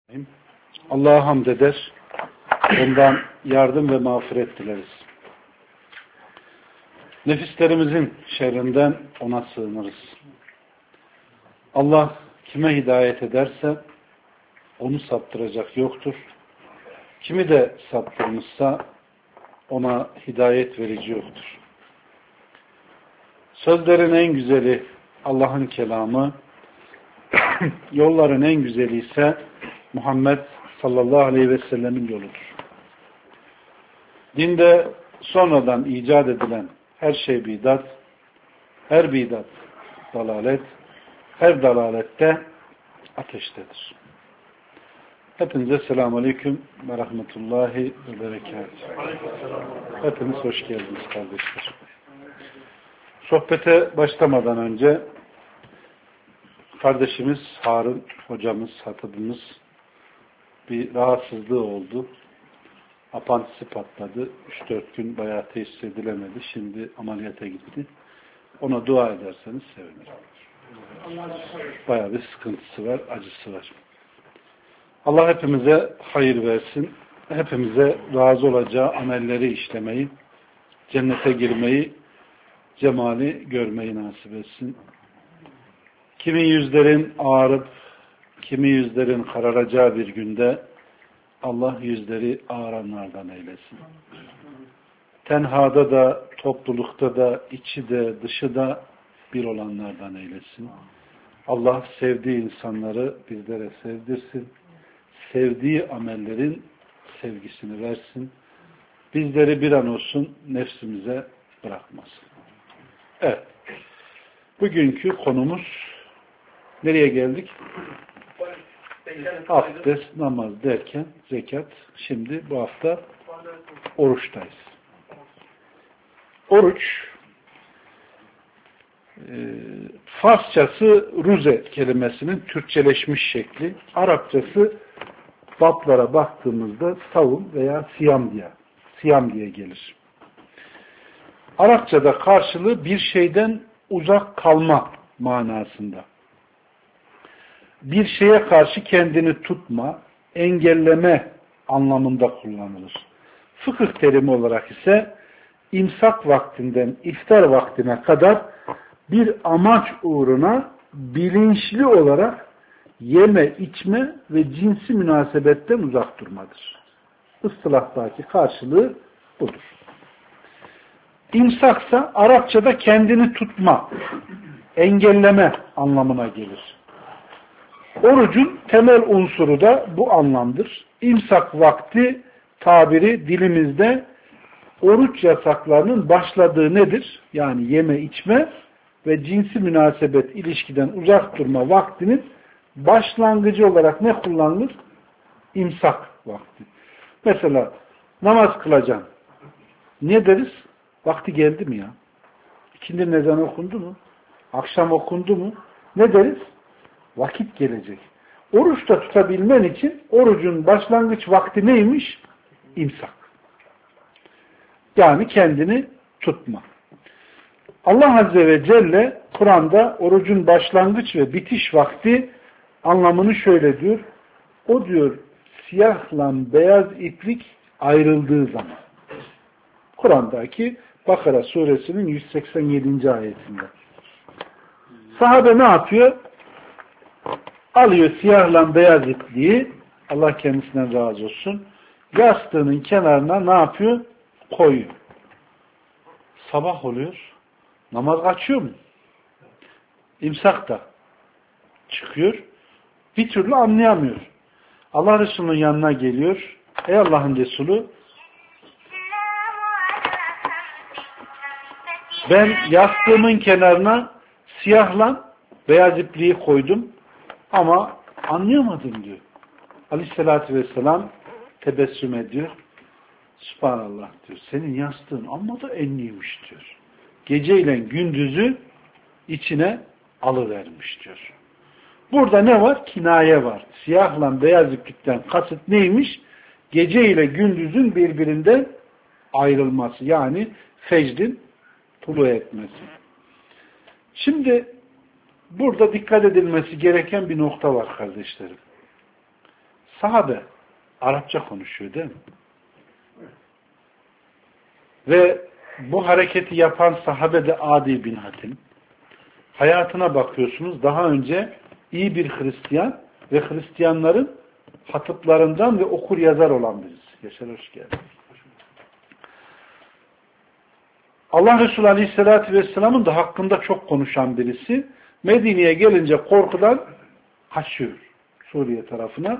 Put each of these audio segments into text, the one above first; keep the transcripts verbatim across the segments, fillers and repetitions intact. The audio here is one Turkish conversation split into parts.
Allah'a hamd eder, ondan yardım ve mağfiret dileriz. Nefislerimizin şerrinden ona sığınırız. Allah kime hidayet ederse onu saptıracak yoktur. Kimi de saptırmışsa ona hidayet verici yoktur. Sözlerin en güzeli Allah'ın kelamı, yolların en güzeli ise Muhammed sallallahu aleyhi ve sellemin yoludur. Dinde sonradan icat edilen her şey bidat, her bidat dalalet, her dalalette ateştedir. Hepinize selamun aleyküm ve rahmetullahi ve berekatuhu. Hepiniz hoş geldiniz kardeşler. Sohbete başlamadan önce kardeşimiz Harun hocamız, hatibimiz bir rahatsızlığı oldu. Apantisi patladı. üç dört gün bayağı teşhis edilemedi. Şimdi ameliyata gitti. Ona dua ederseniz sevinirim. Bayağı bir sıkıntısı var, acısı var. Allah hepimize hayır versin. Hepimize razı olacağı amelleri işlemeyi, cennete girmeyi, cemali görmeyi nasip etsin. Kimi yüzlerin ağarıp, kimi yüzlerin kararacağı bir günde Allah yüzleri ağaranlardan eylesin. Tenhada da, toplulukta da, içi de, dışı da bir olanlardan eylesin. Allah sevdiği insanları bizlere sevdirsin. Sevdiği amellerin sevgisini versin. Bizleri bir an olsun nefsimize bırakmasın. Evet. Bugünkü konumuz nereye geldik? Abdest, namaz derken zekat. Şimdi bu hafta oruçtayız. Oruç e, Farsçası ruze kelimesinin Türkçeleşmiş şekli. Arapçası bablara baktığımızda savun veya siyam diye, siyam diye gelir. Arapçada karşılığı bir şeyden uzak kalma manasında. Bir şeye karşı kendini tutma, engelleme anlamında kullanılır. Fıkıh terimi olarak ise imsak vaktinden iftar vaktine kadar bir amaç uğruna bilinçli olarak yeme, içme ve cinsi münasebetten uzak durmadır. Istilahtaki karşılığı budur. İmsaksa Arapçada kendini tutma, engelleme anlamına gelir. Orucun temel unsuru da bu anlamdır. İmsak vakti tabiri dilimizde oruç yasaklarının başladığı nedir? Yani yeme, içme ve cinsi münasebet ilişkiden uzak durma vaktinin başlangıcı olarak ne kullanılır? İmsak vakti. Mesela namaz kılacaksın. Ne deriz? Vakti geldi mi ya? İkindi ezanı okundu mu? Akşam okundu mu? Ne deriz? Vakit gelecek. Oruçta tutabilmen için orucun başlangıç vakti neymiş? İmsak. Yani kendini tutma. Allah Azze ve Celle Kur'an'da orucun başlangıç ve bitiş vakti anlamını şöyle diyor. O diyor siyahla beyaz iplik ayrıldığı zaman. Kur'an'daki Bakara suresinin yüz seksen yedinci ayetinde. Sahabe ne yapıyor? Alıyor siyahla beyaz ipliği, Allah kendisinden razı olsun, yastığının kenarına ne yapıyor? Koyuyor. Sabah oluyor, namaz kaçıyor mu? İmsak da çıkıyor, bir türlü anlayamıyor. Allah Resulü'nün yanına geliyor, ey Allah'ın Resulü, ben yastığımın kenarına siyahla beyaz ipliği koydum, ama anlayamadım diyor. Aleyhissalatü vesselam tebessüm ediyor. Subhanallah diyor. Senin yastığın amma da enliymiş diyor. Geceyle gündüzü içine alıvermiş diyor. Burada ne var? Kinaye var. Siyahla beyaz iplikten kasıt neymiş? Gece ile gündüzün birbirinden ayrılması. Yani fecrin tulu etmesi. Şimdi burada dikkat edilmesi gereken bir nokta var kardeşlerim. Sahabe Arapça konuşuyor değil mi? Ve bu hareketi yapan sahabe de Adi bin Hatim. Hayatına bakıyorsunuz, daha önce iyi bir Hristiyan ve Hristiyanların hatıplarından ve okur yazar olan birisi. Yaşar, hoş geldin. Allah Resulü Aleyhisselatü Vesselam'ın da hakkında çok konuşan birisi. Medine'ye gelince korkudan kaçıyor Suriye tarafına.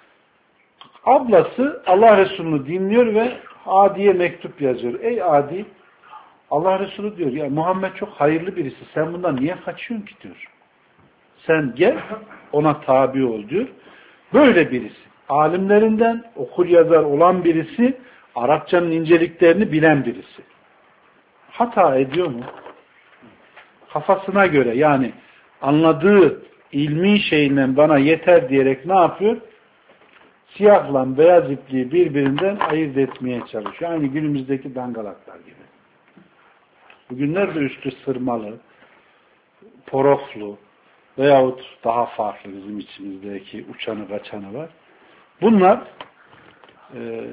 Ablası Allah Resulü'nü dinliyor ve Adi'ye mektup yazıyor. Ey Adi, Allah Resulü diyor ya Muhammed çok hayırlı birisi. Sen bundan niye kaçıyorsun ki diyor. Sen gel ona tabi ol diyor. Böyle birisi. Alimlerinden okur yazar olan birisi. Arapçanın inceliklerini bilen birisi. Hata ediyor mu? Kafasına göre yani anladığı ilmi şeyinden bana yeter diyerek ne yapıyor? Siyahla beyaz ipliği birbirinden ayırt etmeye çalışıyor. Aynı günümüzdeki dangalaklar gibi. Bugünlerde üstü sırmalı, poroflu veyahut daha farklı bizim içimizdeki uçanı kaçanı var. Bunlar e,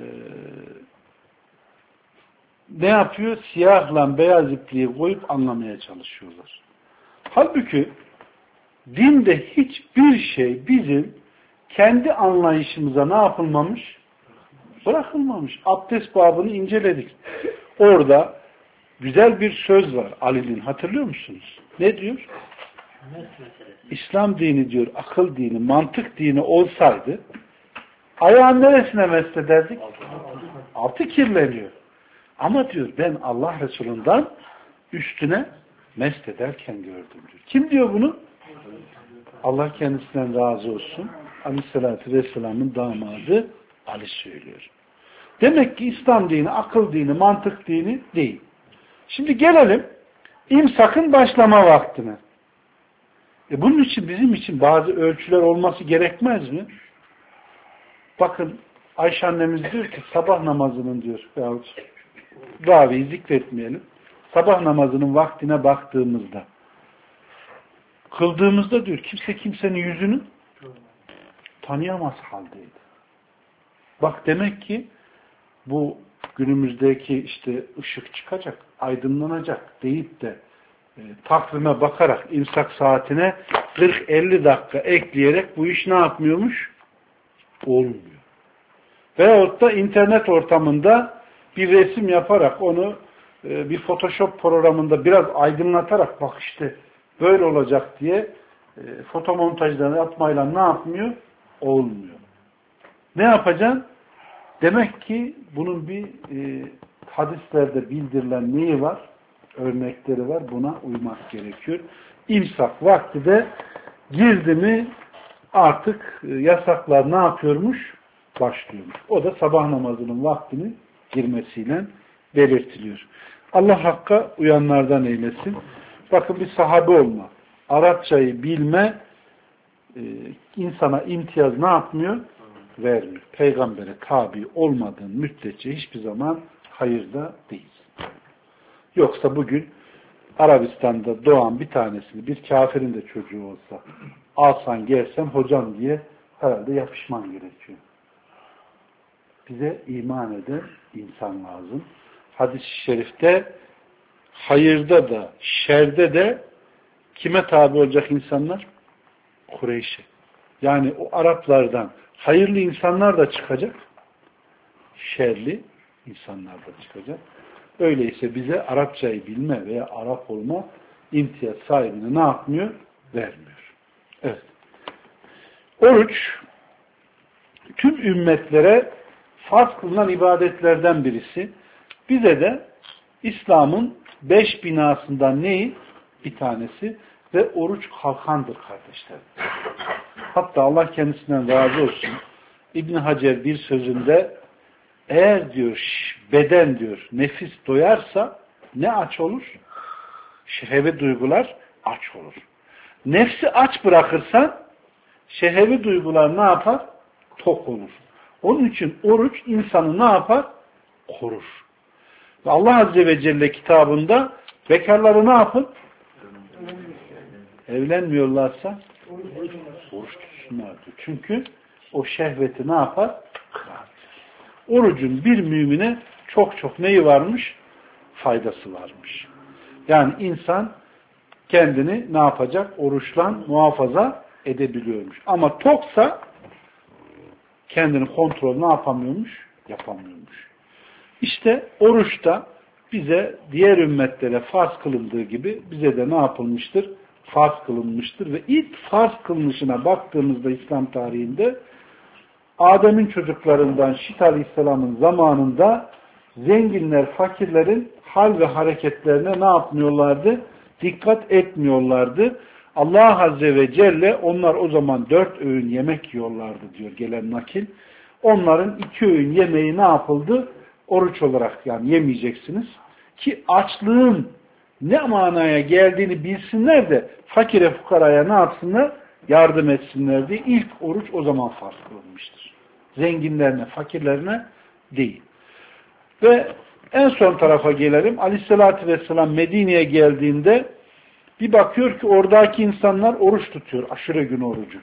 ne yapıyor? Siyahla beyaz ipliği koyup anlamaya çalışıyorlar. Halbuki dinde hiçbir şey bizim kendi anlayışımıza ne yapılmamış? Bırakılmamış. Abdest babını inceledik. Orada güzel bir söz var Ali'nin. Hatırlıyor musunuz? Ne diyor? İslam dini diyor, akıl dini, mantık dini olsaydı ayağın neresine meslederdik? Altı kirleniyor. Ama diyor ben Allah Resulü'nden üstüne mest ederken gördüm diyor. Kim diyor bunu? Allah kendisinden razı olsun. Aleyhisselatü Vesselam'ın damadı Ali söylüyor. Demek ki İslam dini, akıl dini, mantık dini değil. Şimdi gelelim imsakın başlama vaktine. E bunun için bizim için bazı ölçüler olması gerekmez mi? Bakın Ayşe annemiz diyor ki sabah namazının diyor yahut raviyi zikretmeyelim. Sabah namazının vaktine baktığımızda kıldığımızda diyor kimse kimsenin yüzünü tanıyamaz haldeydi. Bak demek ki bu günümüzdeki işte ışık çıkacak, aydınlanacak deyip de e, takvime bakarak imsak saatine kırk elli dakika ekleyerek bu iş ne yapmıyormuş? Olmuyor. Veyahut da internet ortamında bir resim yaparak onu e, bir Photoshop programında biraz aydınlatarak bak işte böyle olacak diye e, fotomontajlarını yapmayla ne yapmıyor? Olmuyor. Ne yapacaksın? Demek ki bunun bir e, hadislerde bildirilen neyi var? Örnekleri var. Buna uymak gerekiyor. İmsak vakti de girdi mi artık e, yasaklar ne yapıyormuş? Başlıyormuş. O da sabah namazının vaktinin girmesiyle belirtiliyor. Allah Hakk'a uyanlardan eylesin. Bakın bir sahabe olma, Arapçayı bilme e, insana imtiyaz ne yapmıyor? Vermiyor. Peygambere tabi olmadığın müddetçe hiçbir zaman hayırda değil. Yoksa bugün Arabistan'da doğan bir tanesini bir kafirin de çocuğu olsa alsan gelsen hocam diye herhalde yapışman gerekiyor. Bize iman eden insan lazım. Hadis-i şerifte hayırda da şerde de kime tabi olacak insanlar? Kureyş'e. Yani o Araplardan hayırlı insanlar da çıkacak, şerli insanlar da çıkacak. Öyleyse bize Arapçayı bilme veya Arap olma imtiyaz sahibine ne yapmıyor? Vermiyor. Evet. Oruç tüm ümmetlere farz kılınan ibadetlerden birisi. Bize de İslam'ın beş binasından neyi? Bir tanesi ve oruç kalkandır kardeşler. Hatta Allah kendisinden razı olsun. İbn Hacer bir sözünde eğer diyor beden diyor nefis doyarsa ne aç olur? Şehvi duygular aç olur. Nefsi aç bırakırsan şehvi duygular ne yapar? Tok olur. Onun için oruç insanı ne yapar? Korur. Ve Allah Azze ve Celle kitabında bekarları ne yapın? Evlenmiyorlarsa oruç tutsunlar diyor. Çünkü o şehveti ne yapar? Kırar. Orucun bir mümine çok çok neyi varmış? Faydası varmış. Yani insan kendini ne yapacak? Oruçla muhafaza edebiliyormuş. Ama toksa kendini kontrol ne yapamıyormuş? Yapamıyormuş. İşte oruçta bize diğer ümmetlere farz kılındığı gibi bize de ne yapılmıştır? Farz kılınmıştır ve ilk farz kılınışına baktığımızda İslam tarihinde Adem'in çocuklarından Şit Aleyhisselam'ın zamanında zenginler fakirlerin hal ve hareketlerine ne yapmıyorlardı? Dikkat etmiyorlardı. Allah Azze ve Celle onlar o zaman dört öğün yemek yiyorlardı diyor gelen nakil. Onların iki öğün yemeği ne yapıldı? Oruç olarak yani yemeyeceksiniz. Ki açlığın ne manaya geldiğini bilsinler de fakire fukaraya ne yapsınlar? Yardım etsinler diye ilk oruç o zaman farz kılınmıştır. Zenginlerine, fakirlerine değil. Ve en son tarafa gelelim. Aleyhissalatü vesselam Medine'ye geldiğinde bir bakıyor ki oradaki insanlar oruç tutuyor. Aşure günü orucu.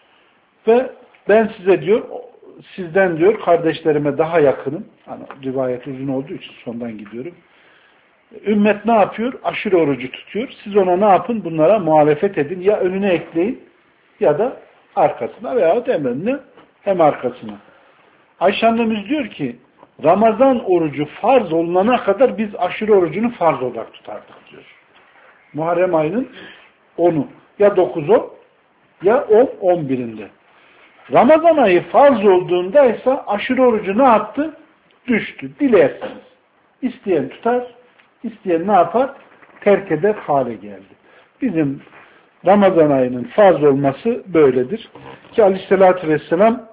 Ve ben size diyor, sizden diyor kardeşlerime daha yakınım. Hani rivayet uzun olduğu için sondan gidiyorum. Ümmet ne yapıyor? Aşure orucu tutuyor. Siz ona ne yapın? Bunlara muhalefet edin. Ya önüne ekleyin ya da arkasına veyahut hem önüne hem arkasına. Ayşe annemiz diyor ki Ramazan orucu farz olunana kadar biz aşure orucunu farz olarak tutardık diyor. Muharrem ayının onu ya dokuzu ya on on birinde. Ramazan ayı farz olduğunda ise aşure orucu ne yaptı? Düştü. Dilerseniz. İsteyen tutar, isteyen ne yapar? Terk eder hale geldi. Bizim Ramazan ayının farz olması böyledir. Ki Aleyhisselatü Vesselam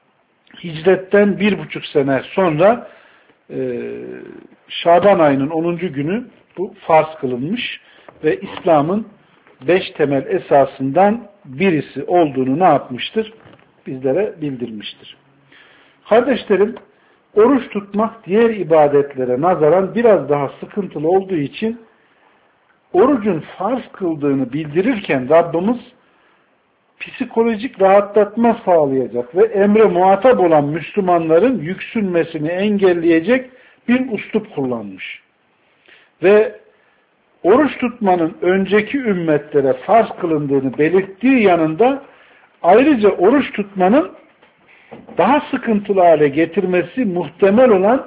hicretten bir buçuk sene sonra e, Şaban ayının onuncu günü bu farz kılınmış ve İslam'ın beş temel esasından birisi olduğunu ne yapmıştır? Bizlere bildirmiştir. Kardeşlerim, oruç tutmak diğer ibadetlere nazaran biraz daha sıkıntılı olduğu için orucun farz kıldığını bildirirken Rabbimiz psikolojik rahatlatma sağlayacak ve emre muhatap olan Müslümanların yüksünmesini engelleyecek bir üslup kullanmış. Ve oruç tutmanın önceki ümmetlere farz kılındığını belirttiği yanında ayrıca oruç tutmanın daha sıkıntılı hale getirmesi muhtemel olan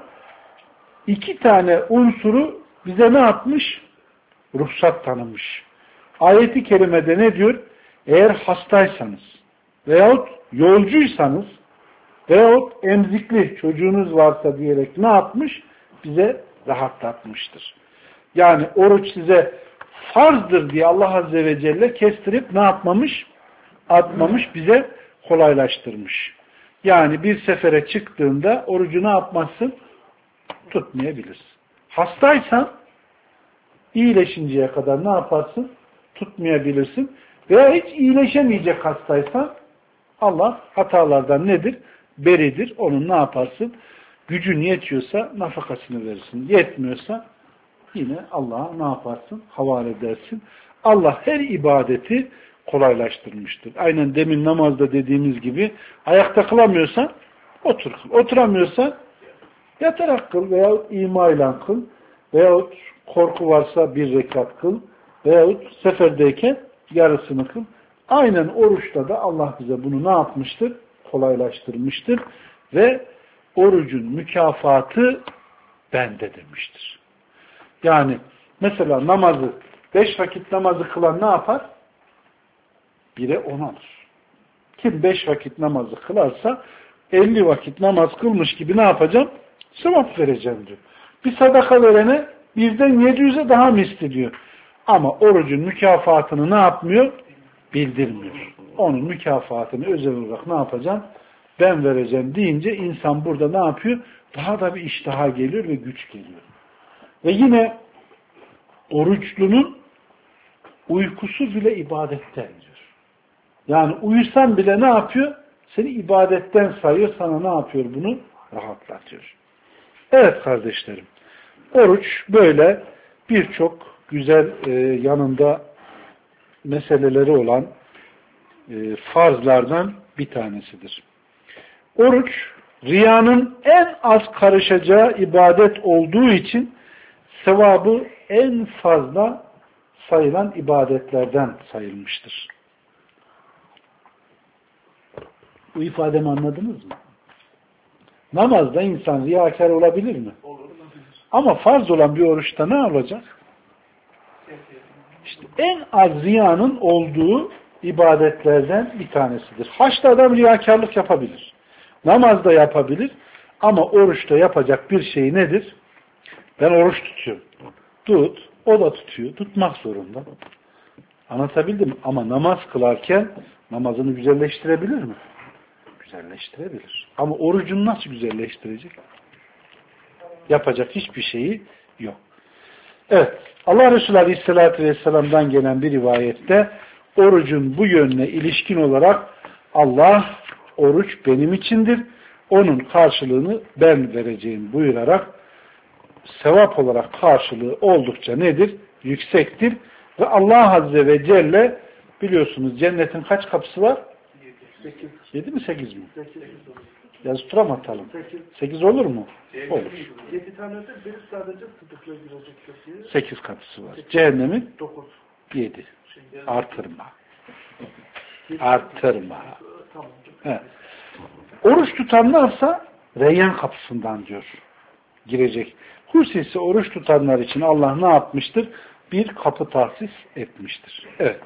iki tane unsuru bize ne yapmış? Ruhsat tanımış. Ayet-i kerimede ne diyor? Eğer hastaysanız veyahut yolcuysanız veyahut emzikli çocuğunuz varsa diyerek ne yapmış? Bize rahatlatmıştır. Yani oruç size farzdır diye Allah Azze ve Celle kestirip ne yapmamış? Atmamış, bize kolaylaştırmış. Yani bir sefere çıktığında orucu ne yapmazsın? Tutmayabilirsin. Hastaysan iyileşinceye kadar ne yaparsın? Tutmayabilirsin. Veya hiç iyileşemeyecek hastaysan Allah hatalardan nedir? Beridir. Onun ne yaparsın? Gücün yetiyorsa nafakasını verirsin. Yetmiyorsa yine Allah'a ne yaparsın? Havale edersin. Allah her ibadeti kolaylaştırmıştır. Aynen demin namazda dediğimiz gibi ayakta kılamıyorsan otur kıl. Oturamıyorsan yatarak kıl veyahut imayla kıl veyahut korku varsa bir rekat kıl veyahut seferdeyken yarısını kıl. Aynen oruçta da Allah bize bunu ne yapmıştır? Kolaylaştırmıştır ve orucun mükafatı bende demiştir. Yani mesela namazı, beş vakit namazı kılan ne yapar? Bire on alır. Kim beş vakit namazı kılarsa elli vakit namaz kılmış gibi ne yapacağım? Sevap vereceğim diyor. Bir sadaka verene birden yedi yüze daha misli diyor. Ama orucun mükafatını ne yapmıyor? Bildirmiyor. Onun mükafatını özel olarak ne yapacağım? Ben vereceğim deyince insan burada ne yapıyor? Daha da bir iştaha geliyor ve güç geliyor. Ve yine oruçlunun uykusu bile ibadetten diyor. Yani uyusan bile ne yapıyor? Seni ibadetten sayıyor, sana ne yapıyor bunu? Rahatlatıyor. Evet kardeşlerim, oruç böyle birçok güzel e, yanında meseleleri olan e, farzlardan bir tanesidir. Oruç, riyanın en az karışacağı ibadet olduğu için sevabı en fazla sayılan ibadetlerden sayılmıştır. Bu ifademi anladınız mı? Namazda insan riyakar olabilir mi? Olur. Ama farz olan bir oruçta ne olacak? İşte en az riyanın olduğu ibadetlerden bir tanesidir. Haçta adam riyakarlık yapabilir. Namazda yapabilir. Ama oruçta yapacak bir şey nedir? Ben oruç tutuyorum. Tut. O da tutuyor. Tutmak zorunda. Anlatabildim mi? Ama namaz kılarken namazını güzelleştirebilir mi? Güzelleştirebilir. Ama orucunu nasıl güzelleştirecek? Yapacak hiçbir şeyi yok. Evet. Allah Resulü Aleyhisselatü Vesselam'dan gelen bir rivayette orucun bu yönüne ilişkin olarak Allah oruç benim içindir. Onun karşılığını ben vereceğim buyurarak sevap olarak karşılığı oldukça nedir? Yüksektir. Ve Allah Azze ve Celle biliyorsunuz cennetin kaç kapısı var? Sekiz. Yedi mi sekiz mi? Sekiz. Yazı tura mı atalım? Sekiz. Sekiz olur mu? Olur. Yedi tane de bir sadece sıdıkla girecek kapıyı. Sekiz kapısı var. Sekiz. Cehennemin? Dokuz. Yedi. Artırma. Artırma. Tamam. Evet. Oruç tutanlarsa Reyyan kapısından diyor. Girecek. Hususi oruç tutanlar için Allah ne yapmıştır? Bir kapı tahsis etmiştir. Evet.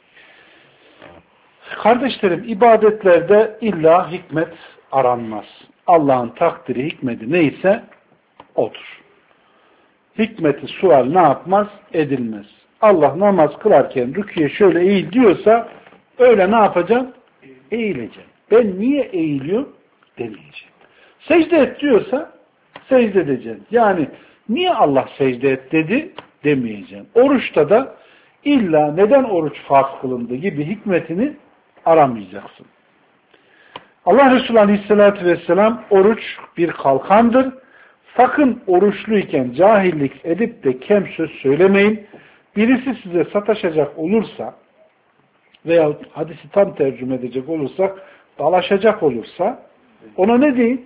Kardeşlerim, ibadetlerde illa hikmet aranmaz. Allah'ın takdiri, hikmeti neyse odur. Hikmeti sual ne yapmaz? Edilmez. Allah namaz kılarken rüküye şöyle eğil diyorsa öyle ne yapacağım? Eğileceğim. Ben niye eğiliyorum? Demeyeceğim. Secde et diyorsa secde edeceğim. Yani niye Allah secde et dedi? Demeyeceğim. Oruçta da illa neden oruç farz kılındı gibi hikmetini aramayacaksın. Allah Resulü Aleyhisselatü Vesselam oruç bir kalkandır. Sakın oruçluyken cahillik edip de kem söz söylemeyin. Birisi size sataşacak olursa veya hadisi tam tercüme edecek olursak dalaşacak olursa ona ne deyin?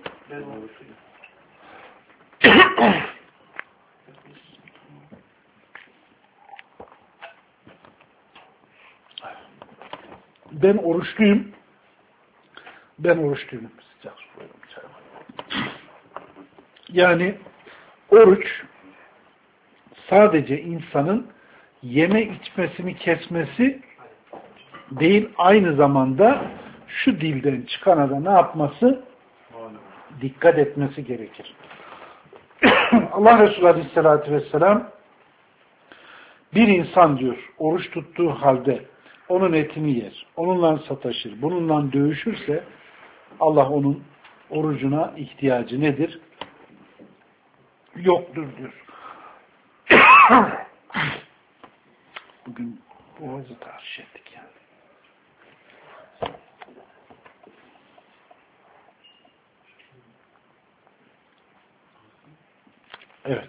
Ben oruçluyum. Ben oruçluyum. Sıcak su koyalım. Yani oruç sadece insanın yeme içmesini kesmesi değil, aynı zamanda şu dilden çıkana da ne yapması? Dikkat etmesi gerekir. Allah Resulü Aleyhisselatü Vesselam bir insan diyor oruç tuttuğu halde onun etini yer, onunla sataşır, bununla dövüşürse Allah onun orucuna ihtiyacı nedir? Yoktur diyor. Bugün boğazı tarih ettik yani. Evet.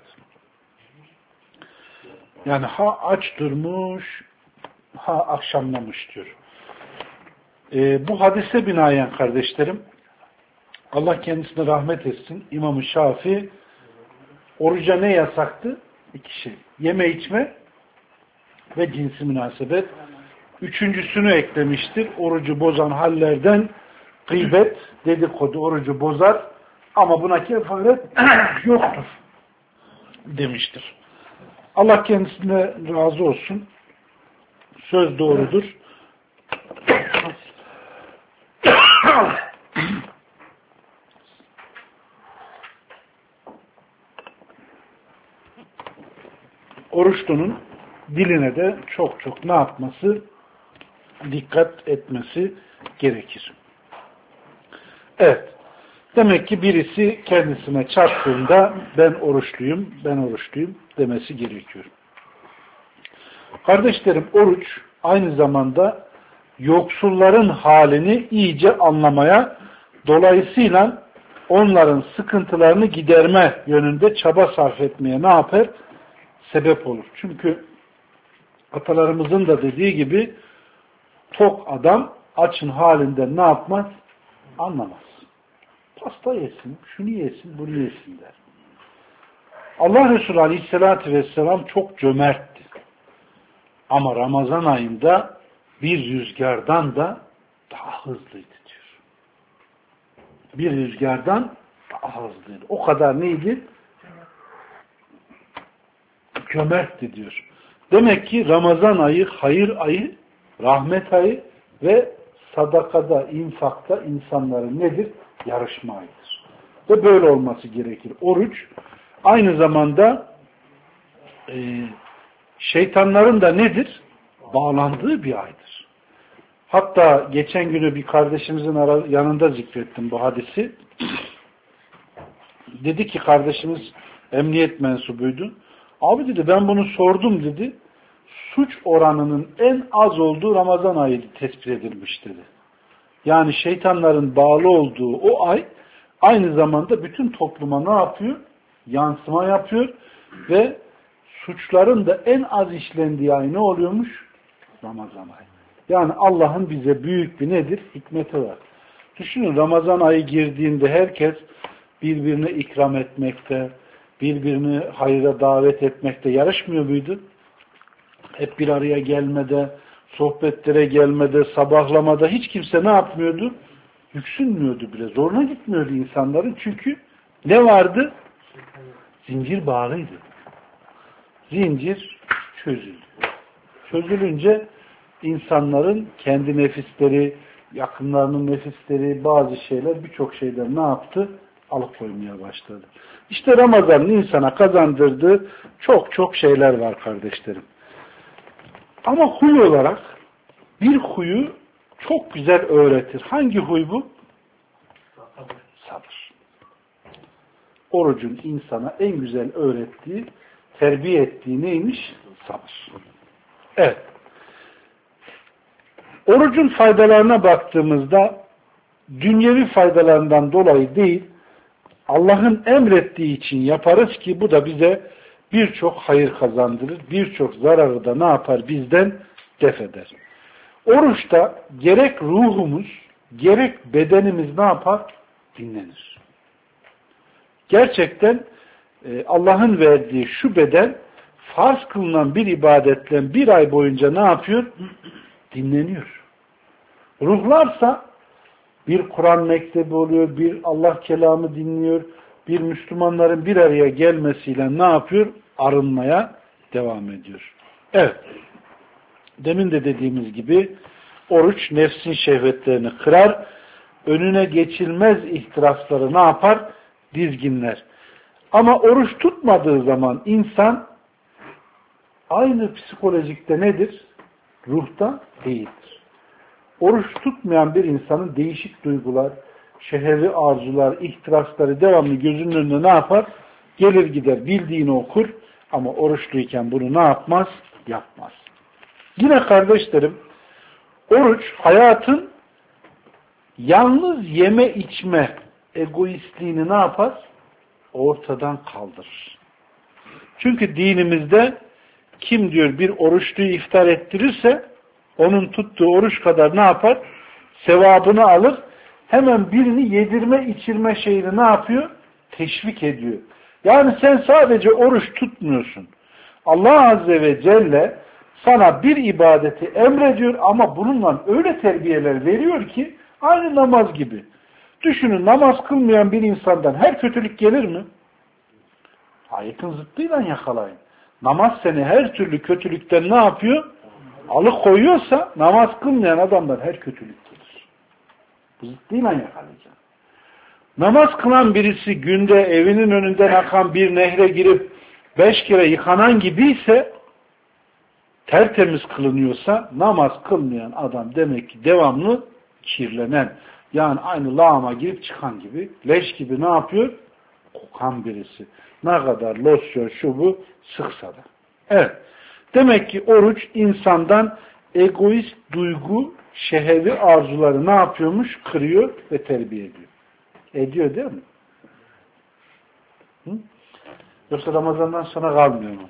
Yani ha aç durmuş, ha akşamlamış diyor. Ee, bu hadise binaen kardeşlerim, Allah kendisine rahmet etsin, İmam-ı Şafii oruca ne yasaktı? İki şey. Yeme içme ve cinsi münasebet. Üçüncüsünü eklemiştir. Orucu bozan hallerden gıybet, dedikodu orucu bozar ama buna kefaret yoktur demiştir. Allah kendisine razı olsun. Söz doğrudur. Oruçlunun diline de çok çok ne yapması? Dikkat etmesi gerekir. Evet. Demek ki birisi kendisine çarptığında ben oruçluyum, ben oruçluyum demesi gerekiyor. Kardeşlerim, oruç aynı zamanda yoksulların halini iyice anlamaya, dolayısıyla onların sıkıntılarını giderme yönünde çaba sarf etmeye ne yapar? Sebep olur. Çünkü atalarımızın da dediği gibi tok adam açın halinden ne yapmaz? Anlamaz. pasta yesin, şunu yesin, bunu yesin der. Allah Resulü Aleyhisselatü Vesselam çok cömertti. Ama Ramazan ayında bir rüzgardan da daha hızlıydı diyor. Bir rüzgardan daha hızlıydı. O kadar neydi? Cömertti diyor. Demek ki Ramazan ayı, hayır ayı, rahmet ayı ve sadakada, infakta insanların nedir? Yarışma ayıdır. Ve böyle olması gerekir. Oruç aynı zamanda e, şeytanların da nedir? Bağlandığı bir aydır. Hatta geçen günü bir kardeşimizin yanında zikrettim bu hadisi. Dedi ki kardeşimiz emniyet mensubuydu. Abi dedi ben bunu sordum dedi. Suç oranının en az olduğu Ramazan ayı tespit edilmiş dedi. Yani şeytanların bağlı olduğu o ay aynı zamanda bütün topluma ne yapıyor? Yansıma yapıyor ve suçların da en az işlendiği ay ne oluyormuş? Ramazan ayı. Yani Allah'ın bize büyük bir nedir? Hikmeti var. Düşünün Ramazan ayı girdiğinde herkes birbirine ikram etmekte, birbirini hayra davet etmekte yarışmıyor muydu? Hep bir araya gelmede, sohbetlere gelmede, sabahlamada hiç kimse ne yapmıyordu? Yüksünmüyordu bile. Zoruna gitmiyordu insanların. Çünkü ne vardı? Zincir bağlıydı. Zincir çözüldü. Çözülünce insanların kendi nefisleri, yakınlarının nefisleri, bazı şeyler, birçok şeyler ne yaptı? Alıkoymaya başladı. İşte Ramazan'ın insana kazandırdığı çok çok şeyler var kardeşlerim. Ama huy olarak bir huyu çok güzel öğretir. Hangi huy bu? Sabır. Sabır. Orucun insana en güzel öğrettiği, terbiye ettiği neymiş? Sabır. Evet. Orucun faydalarına baktığımızda dünyevi faydalarından dolayı değil, Allah'ın emrettiği için yaparız ki bu da bize birçok hayır kazandırır, birçok zararı da ne yapar? Bizden def eder. Oruçta gerek ruhumuz, gerek bedenimiz ne yapar? Dinlenir. Gerçekten e, Allah'ın verdiği şu beden farz kılınan bir ibadetle bir ay boyunca ne yapıyor? Dinleniyor. Ruhlarsa bir Kur'an mektebi oluyor, bir Allah kelamı dinliyor, bir Müslümanların bir araya gelmesiyle ne yapıyor? Arınmaya devam ediyor. Evet. Demin de dediğimiz gibi oruç nefsin şehvetlerini kırar, önüne geçilmez ihtirasları ne yapar? Dizginler. Ama oruç tutmadığı zaman insan aynı psikolojikte nedir? Ruhta değildir. Oruç tutmayan bir insanın değişik duygular, şehvi arzular, ihtirasları devamlı gözünün önüne ne yapar? Gelir gider, bildiğini okur ama oruçluyken bunu ne yapmaz? Yapmaz. Yine kardeşlerim, oruç hayatın yalnız yeme içme egoistliğini ne yapar? Ortadan kaldırır. Çünkü dinimizde kim diyor bir oruçluyu iftar ettirirse onun tuttuğu oruç kadar ne yapar? Sevabını alır. Hemen birini yedirme içirme şeyini ne yapıyor? Teşvik ediyor. Yani sen sadece oruç tutmuyorsun. Allah Azze ve Celle sana bir ibadeti emrediyor ama bununla öyle terbiyeler veriyor ki aynı namaz gibi. Düşünün namaz kılmayan bir insandan her kötülük gelir mi? Ayetin zıttıyla yakalayın. Namaz seni her türlü kötülükten ne yapıyor? Alıkoyuyorsa namaz kılmayan adamdan her kötülük gelir. Bu zıttıyla yakalayacağım. Namaz kılan birisi günde evinin önünden akan bir nehre girip beş kere yıkanan gibiyse tertemiz kılınıyorsa namaz kılmayan adam demek ki devamlı kirlenen, yani aynı lağıma girip çıkan gibi, leş gibi ne yapıyor? Kokan birisi. Ne kadar losyon şu bu sıksa da. Evet. Demek ki oruç insandan egoist duygu, şehvi arzuları ne yapıyormuş? Kırıyor ve terbiye ediyor. Ediyor değil mi? Hı? Yoksa Ramazan'dan sonra kalmıyor mu?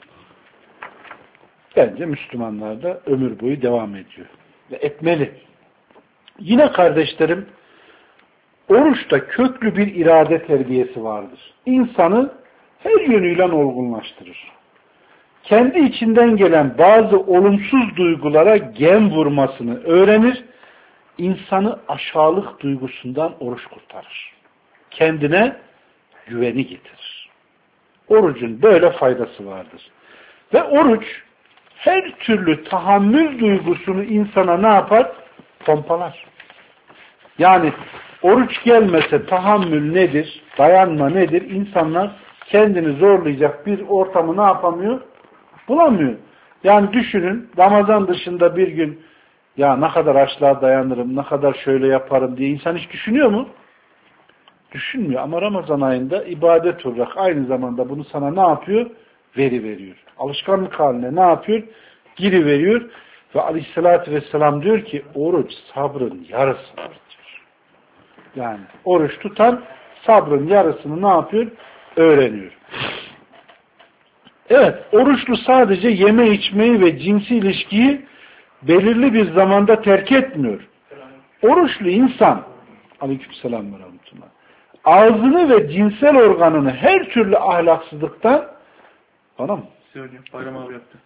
Bence Müslümanlar da ömür boyu devam ediyor. Ve etmeli. Yine kardeşlerim, Oruçta köklü bir irade terbiyesi vardır. İnsanı her yönüyle olgunlaştırır. Kendi içinden gelen bazı olumsuz duygulara gem vurmasını öğrenir. İnsanı aşağılık duygusundan oruç kurtarır. Kendine güveni getirir. Orucun böyle faydası vardır. Ve oruç her türlü tahammül duygusunu insana ne yapar? Pompalar. Yani oruç gelmese tahammül nedir? Dayanma nedir? İnsanlar kendini zorlayacak bir ortamı ne yapamıyor? Bulamıyor. Yani düşünün, Ramazan dışında bir gün ya ne kadar açlığa dayanırım, ne kadar şöyle yaparım diye insan hiç düşünüyor mu? Düşünmüyor. Ama Ramazan ayında ibadet olarak aynı zamanda bunu sana ne yapıyor? Veri veriyor. Alışkanlık haline ne yapıyor? Giri veriyor. Ve Aleyhisselatü Vesselam diyor ki oruç sabrın yarısıdır diyor. Yani oruç tutan sabrın yarısını ne yapıyor? Öğreniyor. Evet, oruçlu sadece yeme içmeyi ve cinsi ilişkiyi belirli bir zamanda terk etmiyor. Oruçlu insan, aleykümselam ve rahmetullah, ağzını ve cinsel organını her türlü ahlaksızlıktan, bana mı? Söyleyeyim, Bayram abi yaptı.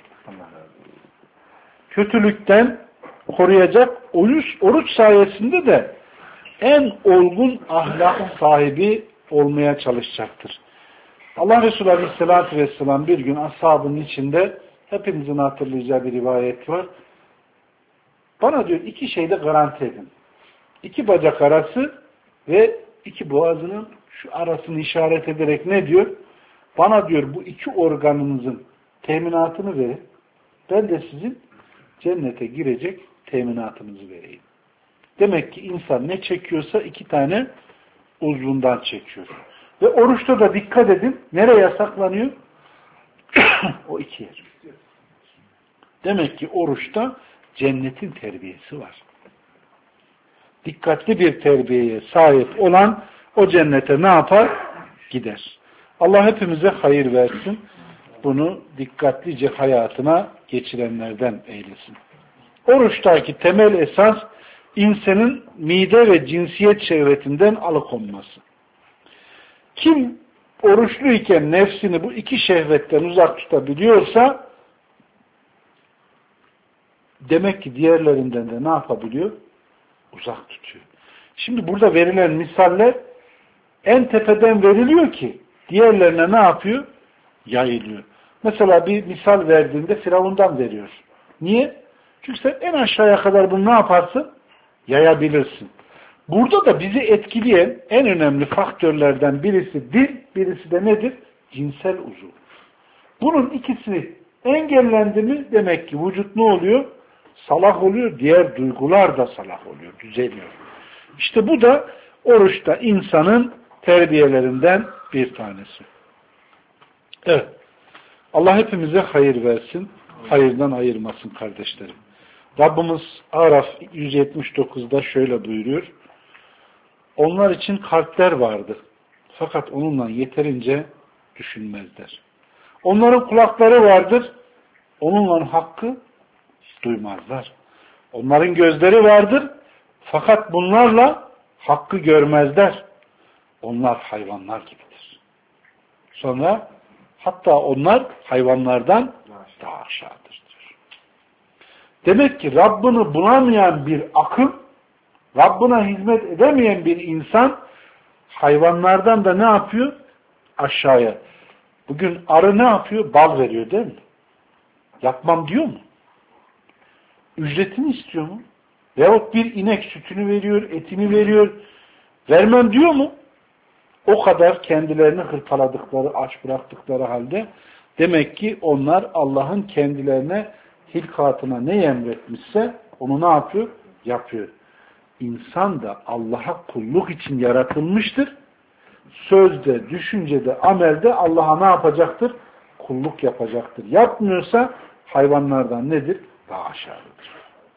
Kötülükten koruyacak, oruç, oruç sayesinde de en olgun ahlak sahibi olmaya çalışacaktır. Allah Resulü Aleyhisselatü Vesselam bir gün ashabının içinde hepinizin hatırlayacağı bir rivayet var. Bana diyor iki şeyde garanti edin. İki bacak arası ve iki boğazının şu arasını işaret ederek ne diyor? Bana diyor bu iki organınızın teminatını verin. Ben de sizin cennete girecek teminatınızı vereyim. Demek ki insan ne çekiyorsa iki tane uzvundan çekiyor. Ve oruçta da dikkat edin. Nereye yasaklanıyor? O iki yer. Demek ki oruçta cennetin terbiyesi var. Dikkatli bir terbiyeye sahip olan o cennete ne yapar? Gider. Allah hepimize hayır versin. Bunu dikkatlice hayatına geçirenlerden eylesin. Oruçtaki temel esas insanın mide ve cinsiyet şehvetinden alıkonması. Kim oruçluyken nefsini bu iki şehvetten uzak tutabiliyorsa demek ki diğerlerinden de ne yapabiliyor? Uzak tutuyor. Şimdi burada verilen misaller en tepeden veriliyor ki diğerlerine ne yapıyor? Yayılıyor. Mesela bir misal verdiğinde Firavundan veriyor. Niye? Çünkü sen en aşağıya kadar bunu ne yaparsın? Yayabilirsin. Burada da bizi etkileyen en önemli faktörlerden birisi dil, birisi de nedir? Cinsel uzuv. Bunun ikisi engellendi mi demek ki vücut ne oluyor? Salah oluyor, diğer duygular da salah oluyor, düzeliyor. İşte bu da oruçta insanın terbiyelerinden bir tanesi. Evet. Allah hepimize hayır versin, hayırdan ayırmasın kardeşlerim. Rabbimiz Araf yüz yetmiş dokuzda şöyle buyuruyor. Onlar için kalpler vardı. Fakat onunla yeterince düşünmezler. Onların kulakları vardır. Onunla hakkı duymazlar. Onların gözleri vardır. Fakat bunlarla hakkı görmezler. Onlar hayvanlar gibidir. Sonra hatta onlar hayvanlardan daha aşağıdır diyor. Demek ki Rabbini bulamayan bir akıl, Rabbine hizmet edemeyen bir insan hayvanlardan da ne yapıyor? Aşağıya. Bugün arı ne yapıyor? Bal veriyor değil mi? Yapmam diyor mu? Ücretini istiyor mu? Veyahut bir inek sütünü veriyor, etini veriyor. Vermem diyor mu? O kadar kendilerini hırpaladıkları, aç bıraktıkları halde demek ki onlar Allah'ın kendilerine hilkatına ne emretmişse onu ne yapıyor? Yapıyor. İnsan da Allah'a kulluk için yaratılmıştır. Sözde, düşüncede, amelde Allah'a ne yapacaktır? Kulluk yapacaktır. Yapmıyorsa hayvanlardan nedir? Daha aşağıdır.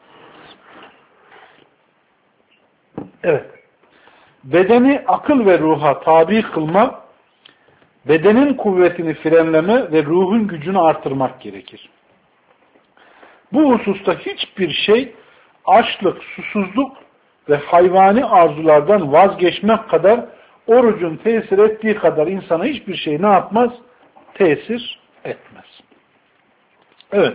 Evet. Bedeni akıl ve ruha tabi kılma, bedenin kuvvetini frenleme ve ruhun gücünü artırmak gerekir. Bu hususta hiçbir şey açlık, susuzluk ve hayvani arzulardan vazgeçmek kadar orucun tesir ettiği kadar insana hiçbir şey ne yapmaz? Tesir etmez. Evet.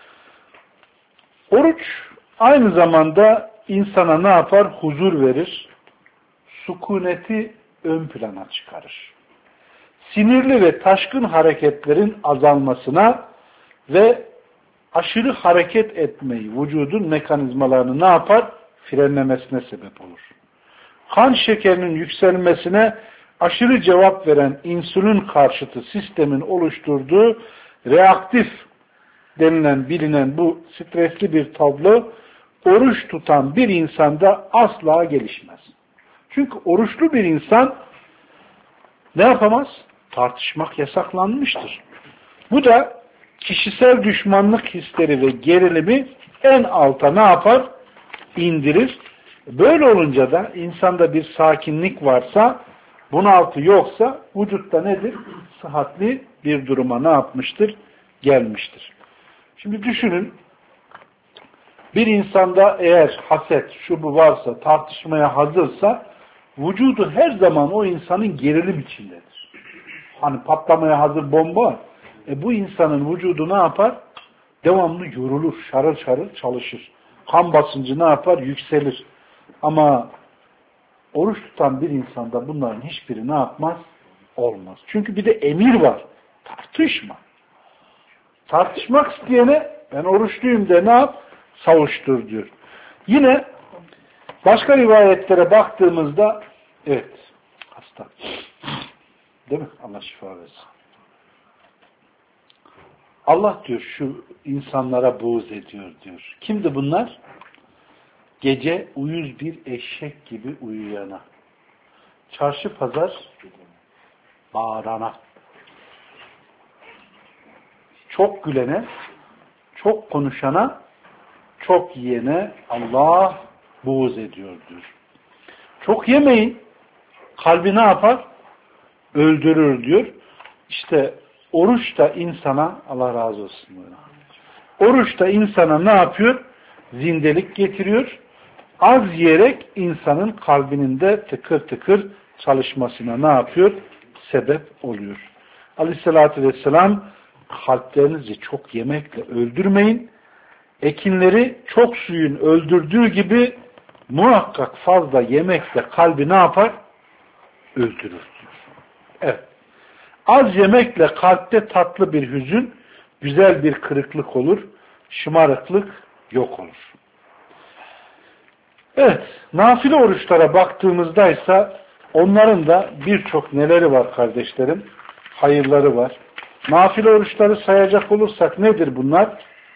Oruç aynı zamanda insana ne yapar? Huzur verir. Sükuneti ön plana çıkarır. Sinirli ve taşkın hareketlerin azalmasına ve aşırı hareket etmeyi, vücudun mekanizmalarını ne yapar? Frenlemesine sebep olur. Kan şekerinin yükselmesine aşırı cevap veren insülin karşıtı sistemin oluşturduğu reaktif denilen, bilinen bu stresli bir tablo oruç tutan bir insanda asla gelişmez. Çünkü oruçlu bir insan ne yapamaz? Tartışmak yasaklanmıştır. Bu da kişisel düşmanlık hisleri ve gerilimi en alta ne yapar? İndirir. Böyle olunca da insanda bir sakinlik varsa, bunaltı yoksa vücutta nedir? Sıhhatli bir duruma ne yapmıştır? Gelmiştir. Şimdi düşünün, bir insanda eğer haset, şu bu varsa, tartışmaya hazırsa, vücudu her zaman o insanın gerilim içindedir. Hani patlamaya hazır bomba, e bu insanın vücudu ne yapar? Devamlı yorulur, şarıl şarıl çalışır. Kan basıncı ne yapar? Yükselir. Ama oruç tutan bir insanda bunların hiçbiri ne yapmaz? Olmaz. Çünkü bir de emir var. Tartışma. Tartışmak isteyene ben oruçluyum de ne yap? Savuştur diyor. Yine başka rivayetlere baktığımızda evet hasta. Değil mi? Allah şifa versin. Allah diyor şu insanlara buğz ediyor diyor. Kimdi bunlar? Gece uyuz bir eşek gibi uyuyana. Çarşı pazar bağırana. Çok gülene, çok konuşana, çok yiyene Allah buğz ediyor diyor. Çok yemeyin. Kalbi ne yapar? Öldürür diyor. İşte oruç da insana, Allah razı olsun. Oruç da insana ne yapıyor? Zindelik getiriyor. Az yiyerek insanın kalbinin de tıkır tıkır çalışmasına ne yapıyor? Sebep oluyor. Aleyhissalatü vesselam kalplerinizi çok yemekle öldürmeyin. Ekinleri çok suyun öldürdüğü gibi muhakkak fazla yemekle kalbi ne yapar? Öldürür diyor. Evet. Az yemekle kalpte tatlı bir hüzün, güzel bir kırıklık olur, şımarıklık yok olur. Evet, nafile oruçlara baktığımızda ise onların da birçok neleri var kardeşlerim? Hayırları var. Nafile oruçları sayacak olursak nedir bunlar?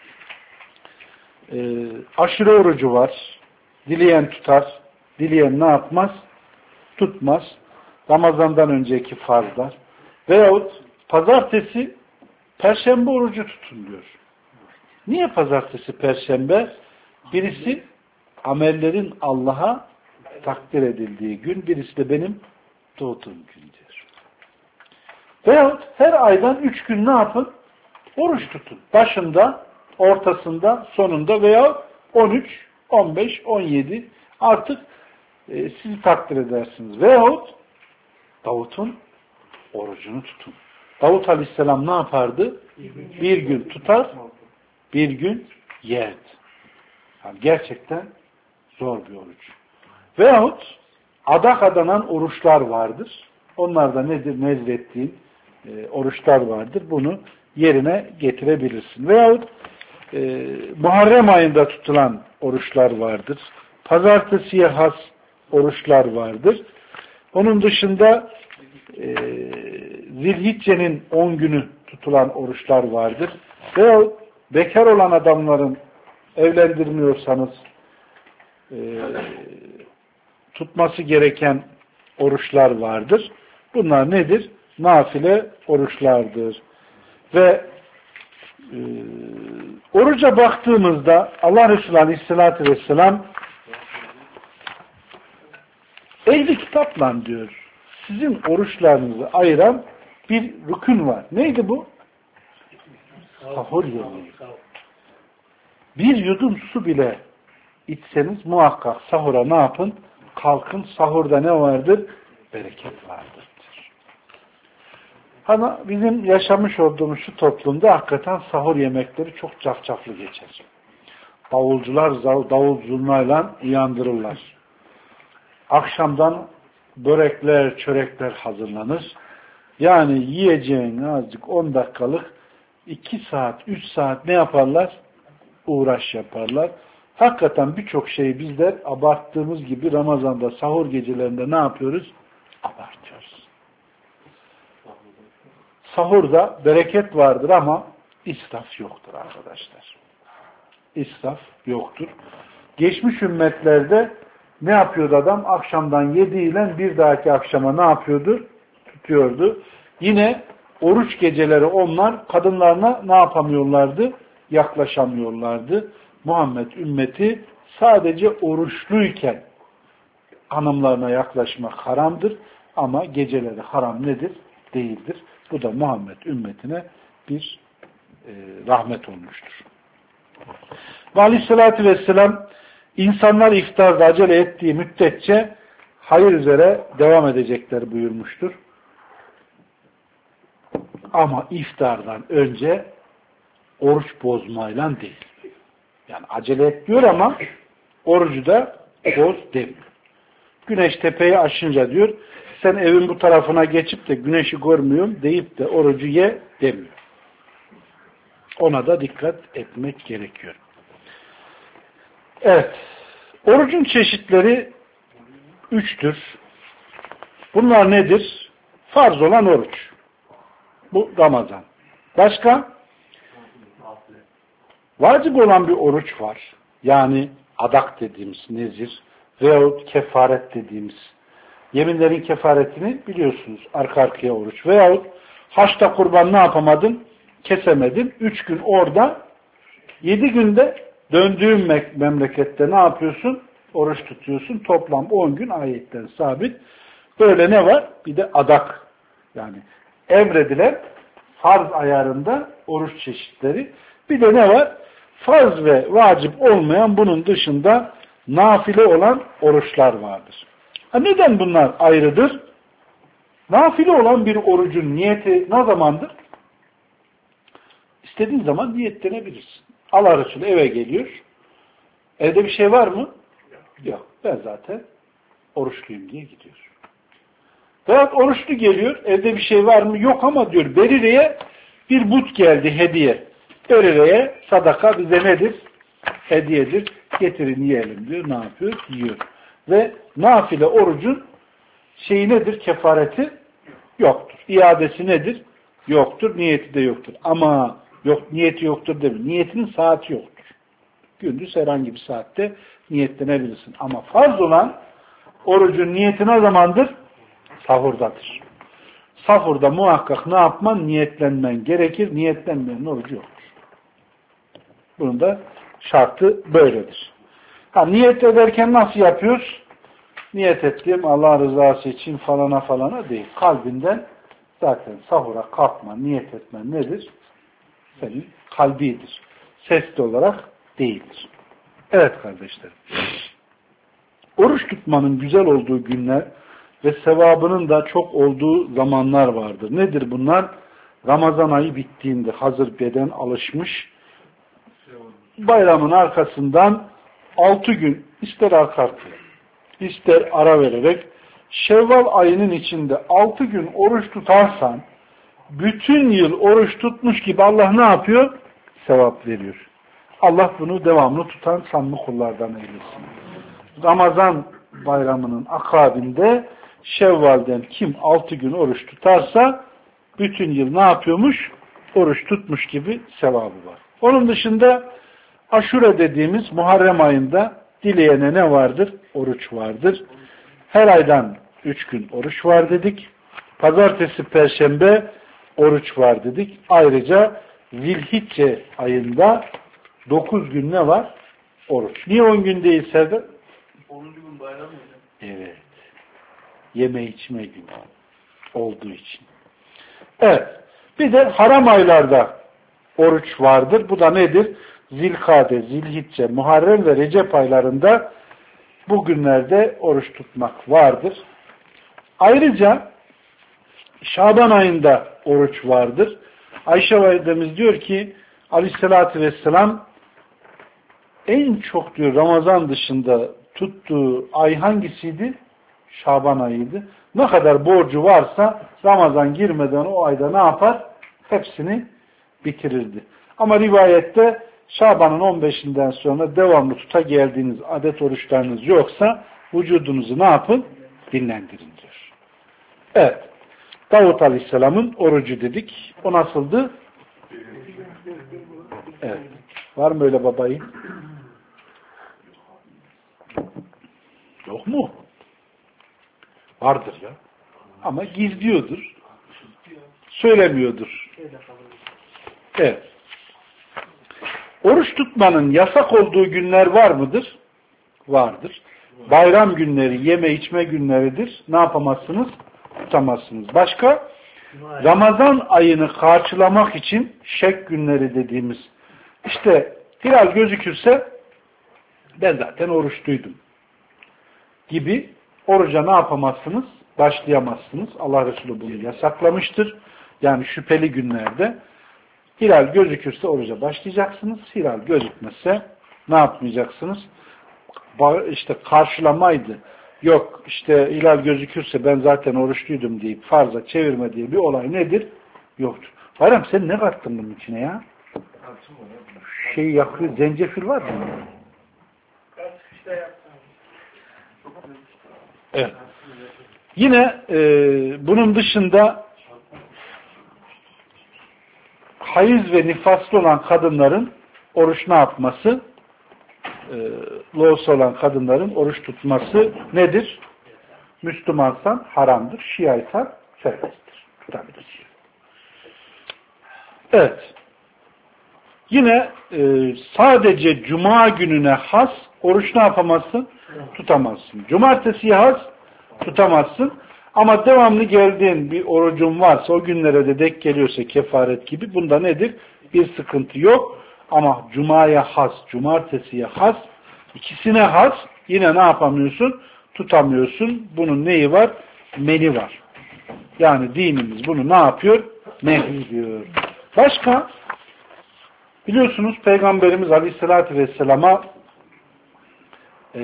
Ee, aşırı orucu var. Dileyen tutar. Dileyen ne yapmaz? Tutmaz. Ramazandan önceki farzlar. Veyahut pazartesi, perşembe orucu tutun diyor. Niye pazartesi, perşembe? Birisi amellerin Allah'a takdir edildiği gün, birisi de benim doğduğum gün diyor. Veyahut her aydan üç gün ne yapın? Oruç tutun. Başında, ortasında, sonunda veya on üç, on beş, on yedi artık e, sizi takdir edersiniz. Veyahut Davut'un orucunu tutun. Davut Aleyhisselam ne yapardı? Bir gün tutar, bir gün yerdi. Yani gerçekten zor bir oruç. Veyahut adak adanan oruçlar vardır. Onlar da nedir? Nezlettiğin e, oruçlar vardır. Bunu yerine getirebilirsin. Veyahut e, Muharrem ayında tutulan oruçlar vardır. Pazartesiye has oruçlar vardır. Onun dışında e, Zilhicce'nin on günü tutulan oruçlar vardır. Veyahut bekar olan adamların evlendirmiyorsanız e, tutması gereken oruçlar vardır. Bunlar nedir? Nafile oruçlardır. Ve e, oruca baktığımızda Allah Resulü Aleyhisselatü Vesselam ehli kitapla diyor sizin oruçlarınızı ayıran bir rükün var. Neydi bu? Sahur yemeği. Bir yudum su bile içseniz muhakkak sahura ne yapın? Kalkın. Sahurda ne vardır? Bereket vardır. Ama bizim yaşamış olduğumuz şu toplumda hakikaten sahur yemekleri çok cafcaflı geçer. Davulcular davul zurnayla uyandırırlar. Akşamdan börekler, çörekler hazırlanır. Yani yiyeceğin azıcık on dakikalık iki saat, üç saat ne yaparlar? Uğraş yaparlar. Hakikaten birçok şeyi bizler abarttığımız gibi Ramazan'da sahur gecelerinde ne yapıyoruz? Abartıyoruz. Sahurda bereket vardır ama israf yoktur arkadaşlar. İsraf yoktur. Geçmiş ümmetlerde ne yapıyordu adam? Akşamdan yediğiyle bir dahaki akşama ne yapıyordu? Tutuyordu. Yine oruç geceleri onlar kadınlarına ne yapamıyorlardı? Yaklaşamıyorlardı. Muhammed ümmeti sadece oruçluyken hanımlarına yaklaşmak haramdır. Ama geceleri haram nedir? Değildir. Bu da Muhammed ümmetine bir e, rahmet olmuştur. Ve aleyhissalatü vesselam insanlar iftarda acele ettiği müddetçe hayır üzere devam edecekler buyurmuştur. Ama iftardan önce oruç bozmayla değil. Yani acele et diyor ama orucu da boz demiyor. Güneş tepeyi aşınca diyor sen evin bu tarafına geçip de güneşi görmüyorum deyip de orucu ye demiyor. Ona da dikkat etmek gerekiyor. Evet. Orucun çeşitleri üçtür. Bunlar nedir? Farz olan oruç. Bu Ramazan. Başka? Vacip olan bir oruç var. Yani adak dediğimiz nezir veyahut kefaret dediğimiz. Yeminlerin kefaretini biliyorsunuz. Arka arkaya oruç. Veyahut haçta kurban ne yapamadın? Kesemedin. Üç gün orada yedi günde döndüğün memlekette ne yapıyorsun? Oruç tutuyorsun. Toplam on gün ayetten sabit. Böyle ne var? Bir de adak. Yani emredilen farz ayarında oruç çeşitleri. Bir de ne var? Farz ve vacip olmayan bunun dışında nafile olan oruçlar vardır. Ha neden bunlar ayrıdır? Nafile olan bir orucun niyeti ne zamandır? İstediğin zaman niyetlenebilirsin. Allah Resulü eve geliyor. Evde bir şey var mı? Yok. Ben zaten oruçluyum diye gidiyor. Veyahut oruçlu geliyor. Evde bir şey var mı? Yok ama diyor Berire'ye bir but geldi hediye. Berire'ye sadaka bize nedir? Hediyedir. Getirin yiyelim diyor. Ne yapıyor? Yiyor. Ve nafile orucun şeyi nedir? Kefareti yoktur. İadesi nedir? Yoktur. Niyeti de yoktur. Ama yok niyeti yoktur demiyor. Niyetinin saati yoktur. Gündüz herhangi bir saatte niyetlenebilirsin. Ama farz olan orucun niyeti ne zamandır? Sahurdadır. Sahurda muhakkak ne yapman? Niyetlenmen gerekir. Niyetlenmenin orucu yoktur. Bunun da şartı böyledir. Ha, niyet ederken nasıl yapıyoruz? Niyet ettiğim Allah rızası için falana falana değil. Kalbinden zaten sahura kalkma, niyet etmen nedir? Senin kalbidir. Sesli olarak değildir. Evet kardeşlerim. Oruç tutmanın güzel olduğu günler ve sevabının da çok olduğu zamanlar vardır. Nedir bunlar? Ramazan ayı bittiğinde hazır beden alışmış, bayramın arkasından altı gün ister arka arkaya, ister ara vererek Şevval ayının içinde altı gün oruç tutarsan bütün yıl oruç tutmuş gibi Allah ne yapıyor? Sevap veriyor. Allah bunu devamlı tutan samimi kullardan eylesin. Ramazan bayramının akabinde Şevval'den kim altı gün oruç tutarsa bütün yıl ne yapıyormuş? Oruç tutmuş gibi sevabı var. Onun dışında Aşure dediğimiz Muharrem ayında dileyene ne vardır? Oruç vardır. Her aydan üç gün oruç var dedik. Pazartesi, Perşembe oruç var dedik. Ayrıca Zilhicce ayında dokuz gün ne var? Oruç. Niye on gün değil Serdar? onuncu gün bayram mı? Evet. Yeme içme günü olduğu için. Evet. Bir de haram aylarda oruç vardır. Bu da nedir? Zilkade, Zilhicce, Muharrem ve Recep aylarında bu günlerde oruç tutmak vardır. Ayrıca Şaban ayında oruç vardır. Ayşe validemiz diyor ki Aleyhisselatü Vesselam en çok diyor Ramazan dışında tuttuğu ay hangisiydi? Şaban ayıydı. Ne kadar borcu varsa Ramazan girmeden o ayda ne yapar? Hepsini bitirirdi. Ama rivayette Şaban'ın on beşinden sonra devamlı tuta geldiğiniz adet oruçlarınız yoksa vücudunuzu ne yapın? Dinlendirin diyor. Evet. Davut Aleyhisselam'ın orucu dedik. O nasıldı? Evet. Var mı öyle babayı? Yok mu? Vardır ya. Ama gizliyordur. Söylemiyordur. Evet. Oruç tutmanın yasak olduğu günler var mıdır? Vardır. Bayram günleri, yeme içme günleridir. Ne yapamazsınız? Tutamazsınız. Başka? Ramazan ayını karşılamak için şek günleri dediğimiz. İşte hilal gözükürse ben zaten oruçluydum gibi oruca ne yapamazsınız? Başlayamazsınız. Allah Resulü bunu yasaklamıştır. Yani şüpheli günlerde hilal gözükürse oruca başlayacaksınız. Hilal gözükmezse ne yapmayacaksınız? İşte karşılamaydı. Yok işte hilal gözükürse ben zaten oruçluydum deyip farza çevirme diye bir olay nedir? Yoktur. Bayram sen ne kattın bunun içine ya? Şey yakıyor, zencefil var mı? Evet. Yine e, bunun dışında hayız ve nifaslı olan kadınların oruç ne yapması? E, loğusu olan kadınların oruç tutması nedir? Müslümansan haramdır. Şiaysan serbesttir. Tutabilir. Evet. Yine e, sadece cuma gününe has oruç ne yapamazsın? Tutamazsın. Cumartesiye has tutamazsın. Ama devamlı geldiğin bir orucun varsa o günlere de denk geliyorsa kefaret gibi bunda nedir? Bir sıkıntı yok. Ama cumaya has, cumartesiye has, ikisine has yine ne yapamıyorsun? Tutamıyorsun. Bunun neyi var? Meni var. Yani dinimiz bunu ne yapıyor? Nehyediyor. Başka? Biliyorsunuz Peygamberimiz Aleyhisselatü Vesselam'a e,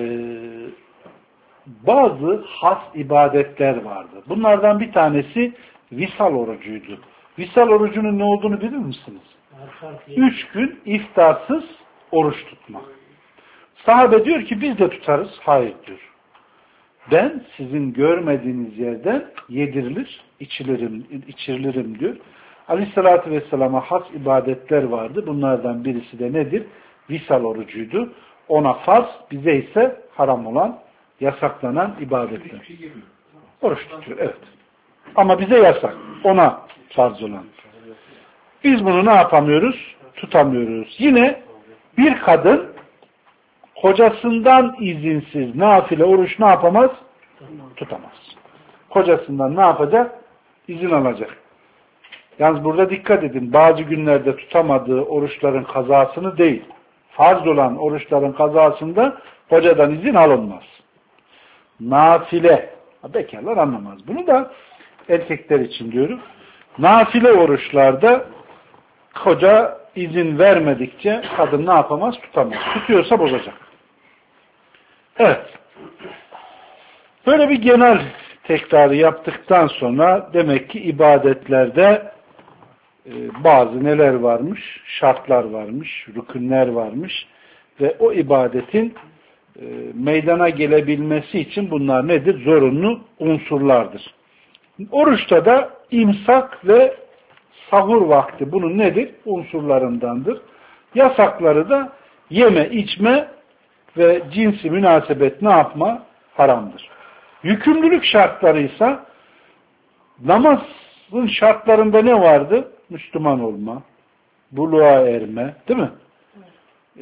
bazı has ibadetler vardı. Bunlardan bir tanesi visal orucuydu. Visal orucunun ne olduğunu bilir misiniz? Üç gün iftarsız oruç tutmak. Sahabe diyor ki biz de tutarız. Hayır diyor. Ben sizin görmediğiniz yerden yedirilir, içilirim, içirilirim diyor. Aleyhissalatü Vesselam'a has ibadetler vardı. Bunlardan birisi de nedir? Visal orucuydu. Ona farz, bize ise haram olan, yasaklanan ibadetler. Oruç tutuyor, evet. Ama bize yasak. Ona farz olan. Biz bunu ne yapamıyoruz? Tutamıyoruz. Yine bir kadın kocasından izinsiz nafile oruç ne yapamaz? Tutamaz. Kocasından ne yapacak? İzin alacak. Yalnız burada dikkat edin. Bazı günlerde tutamadığı oruçların kazasını değil. Farz olan oruçların kazasında kocadan izin alınmaz. Nafile. Bekarlar anlamaz. Bunu da erkekler için diyorum. Nafile oruçlarda koca izin vermedikçe kadın ne yapamaz? Tutamaz. Tutuyorsa bozacak. Evet. Böyle bir genel tekrarı yaptıktan sonra demek ki ibadetlerde e, bazı neler varmış? Şartlar varmış, rükünler varmış ve o ibadetin e, meydana gelebilmesi için bunlar nedir? Zorunlu unsurlardır. Oruçta da imsak ve sahur vakti bunun nedir? Unsurlarındandır. Yasakları da yeme, içme ve cinsi münasebet ne yapma? Haramdır. Yükümlülük şartları ise namazın şartlarında ne vardı? Müslüman olma, buluğa erme, değil mi? Ee,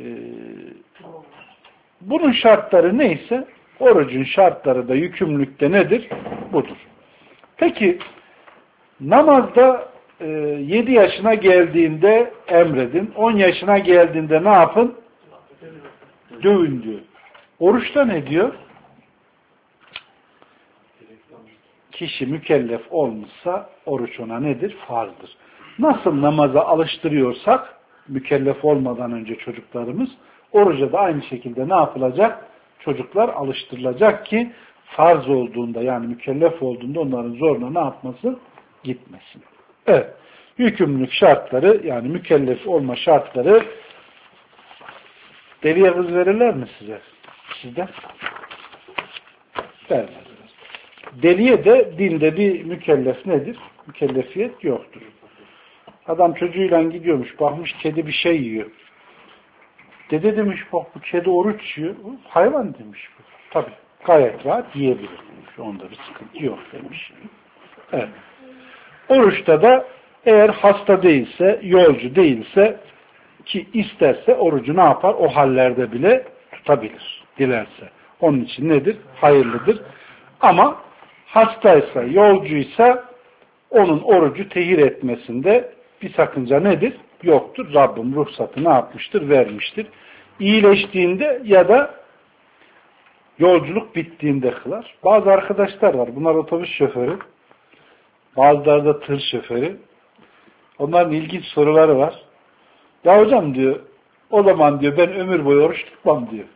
bunun şartları neyse orucun şartları da yükümlülükte nedir? Budur. Peki namazda yedi yaşına geldiğinde emredin. on yaşına geldiğinde ne yapın? Dövün diyor. Oruçta ne diyor? Kişi mükellef olmuşsa oruç ona nedir? Farzdır. Nasıl namaza alıştırıyorsak mükellef olmadan önce çocuklarımız, oruca da aynı şekilde ne yapılacak? Çocuklar alıştırılacak ki farz olduğunda, yani mükellef olduğunda onların zoruna ne yapmasın? Gitmesin. Evet. Yükümlülük şartları, yani mükellef olma şartları, deliye kız verirler mi size? Sizde? Vermezler. Deliye de dinde bir mükellef nedir? Mükellefiyet yoktur. Adam çocuğuyla gidiyormuş, bakmış kedi bir şey yiyor. Dede demiş, bak bu kedi oruç yiyor. Hayvan demiş. Tabii gayet rahat yiyebilir demiş. Onda bir sıkıntı yok demiş. Evet. Oruçta da eğer hasta değilse, yolcu değilse, ki isterse orucu ne yapar? O hallerde bile tutabilir. Dilerse. Onun için nedir? Hayırlıdır. Ama hastaysa, yolcuysa onun orucu tehir etmesinde bir sakınca nedir? Yoktur. Rabbim ruhsatı ne yapmıştır? Vermiştir. İyileştiğinde ya da yolculuk bittiğinde kılar. Bazı arkadaşlar var. Bunlar otobüs şoförü. Bazıları da tır şoförü. Onların ilginç soruları var. Ya hocam diyor, o zaman diyor ben ömür boyu oruç tutmam diyor.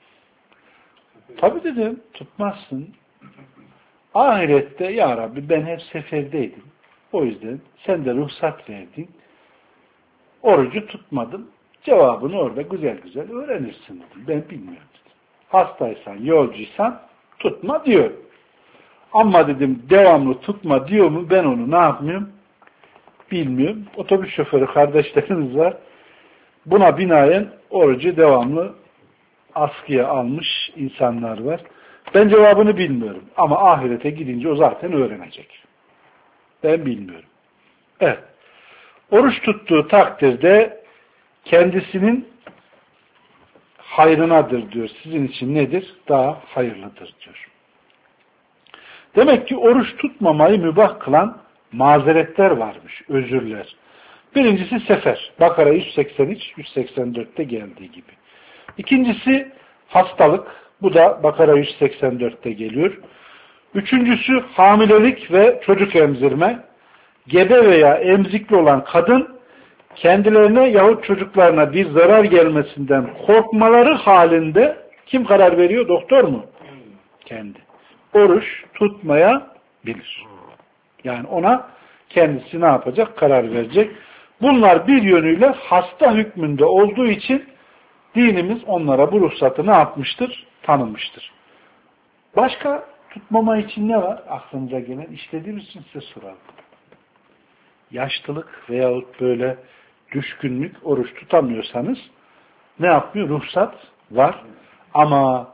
Tabii dedim, tutmazsın. Ahirette ya Rabbi ben hep seferdeydim. O yüzden sen de ruhsat verdin. Orucu tutmadım. Cevabını orada güzel güzel öğrenirsin dedim. Ben bilmiyorum dedim. Hastaysan, yolcuysan tutma diyor. Ama dedim devamlı tutma diyor mu, ben onu ne yapmıyorum? Bilmiyorum. Otobüs şoförü kardeşlerimiz var. Buna binaen orucu devamlı askıya almış insanlar var. Ben cevabını bilmiyorum. Ama ahirete gidince o zaten öğrenecek. Ben bilmiyorum. Evet. Oruç tuttuğu takdirde kendisinin hayrınadır diyor. Sizin için nedir? Daha hayırlıdır diyor. Demek ki oruç tutmamayı mübah kılan mazeretler varmış, özürler. Birincisi sefer. Bakara yüz seksen üç yüz seksen dörtte geldiği gibi. İkincisi hastalık. Bu da Bakara yüz seksen dörtte geliyor. Üçüncüsü hamilelik ve çocuk emzirme. Gebe veya emzikli olan kadın kendilerine yahut çocuklarına bir zarar gelmesinden korkmaları halinde kim karar veriyor? Doktor mu? Kendi. Oruç tutmaya bilir. Yani ona kendisi ne yapacak? Karar verecek. Bunlar bir yönüyle hasta hükmünde olduğu için dinimiz onlara bu ruhsatı ne yapmıştır? Tanımıştır. Başka tutmama için ne var? Aklınıza gelen işlediğimiz için size soralım. Yaşlılık veyahut böyle düşkünlük, oruç tutamıyorsanız ne yapmıyor? Ruhsat var. Ama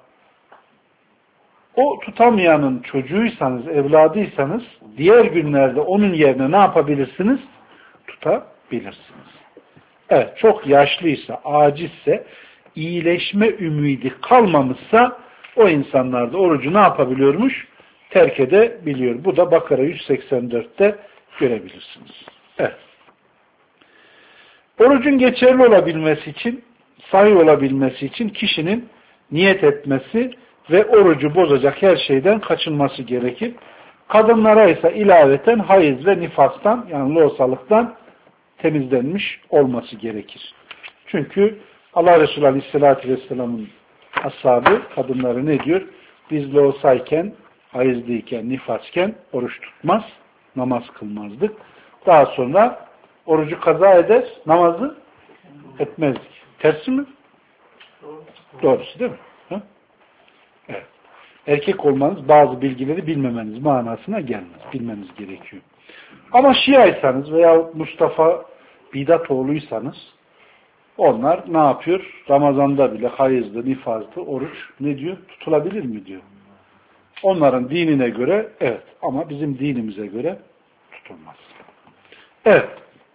o tutamayanın çocuğuysanız, evladıysanız diğer günlerde onun yerine ne yapabilirsiniz? Tutabilirsiniz. Evet, çok yaşlıysa, acizse, iyileşme ümidi kalmamışsa o insanlar da orucu ne yapabiliyormuş? Terk edebiliyor. Bu da Bakara yüz seksen dörtte görebilirsiniz. Evet. Orucun geçerli olabilmesi için, sahih olabilmesi için kişinin niyet etmesi ve orucu bozacak her şeyden kaçınması gerekir. Kadınlara ise ilaveten hayız ve nifastan, yani loğusalıktan temizlenmiş olması gerekir. Çünkü Allah Resulü Aleyhisselatü Vesselam'ın ashabı kadınları ne diyor? Biz loğusayken, hayızlıyken, nifasken oruç tutmaz, namaz kılmazdık. Daha sonra orucu kaza eder, namazı etmezdik. Tersi mi? Doğrusu değil mi? Ha? Evet. Erkek olmanız bazı bilgileri bilmemeniz manasına gelmez. Bilmeniz gerekiyor. Ama Şiaysanız veya Mustafa Bidatoğlu'ysanız onlar ne yapıyor? Ramazanda bile hayızlı, nifazlı oruç ne diyor? Tutulabilir mi diyor. Onların dinine göre evet, ama bizim dinimize göre tutulmaz. Evet.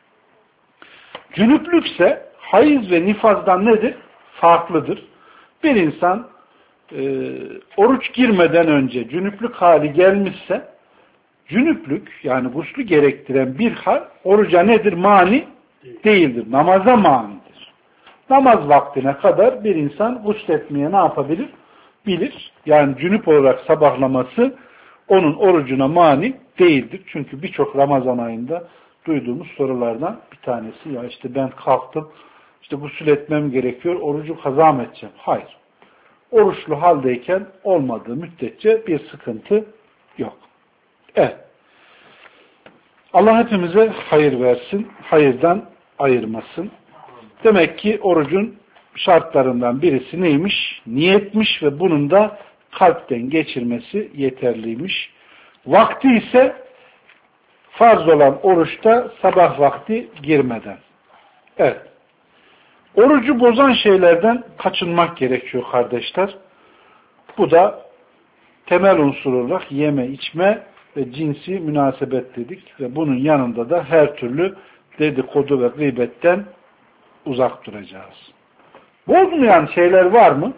Cünüplükse hayız ve nifazdan nedir? Farklıdır. Bir insan e, oruç girmeden önce cünüplük hali gelmişse Cünüplük yani guslu gerektiren bir hal oruca nedir? Mani değildir. Namaza manidir. Namaz vaktine kadar bir insan gusletmeye ne yapabilir? Bilir. Yani cünüp olarak sabahlaması onun orucuna mani değildir. Çünkü birçok Ramazan ayında duyduğumuz sorulardan bir tanesi ya işte ben kalktım işte gusül etmem gerekiyor orucu kaza mı edeceğim? Hayır. Oruçlu haldeyken olmadığı müddetçe bir sıkıntı yok. Evet. Allah hepimize hayır versin, hayırdan ayırmasın. Demek ki orucun şartlarından birisi neymiş? Niyetmiş ve bunun da kalpten geçirmesi yeterliymiş. Vakti ise farz olan oruçta sabah vakti girmeden. Evet. Orucu bozan şeylerden kaçınmak gerekiyor kardeşler. Bu da temel unsur olarak yeme, içme ve cinsi münasebet dedik ve bunun yanında da her türlü dedikodu ve gıybetten uzak duracağız. Bozmayan şeyler var mı?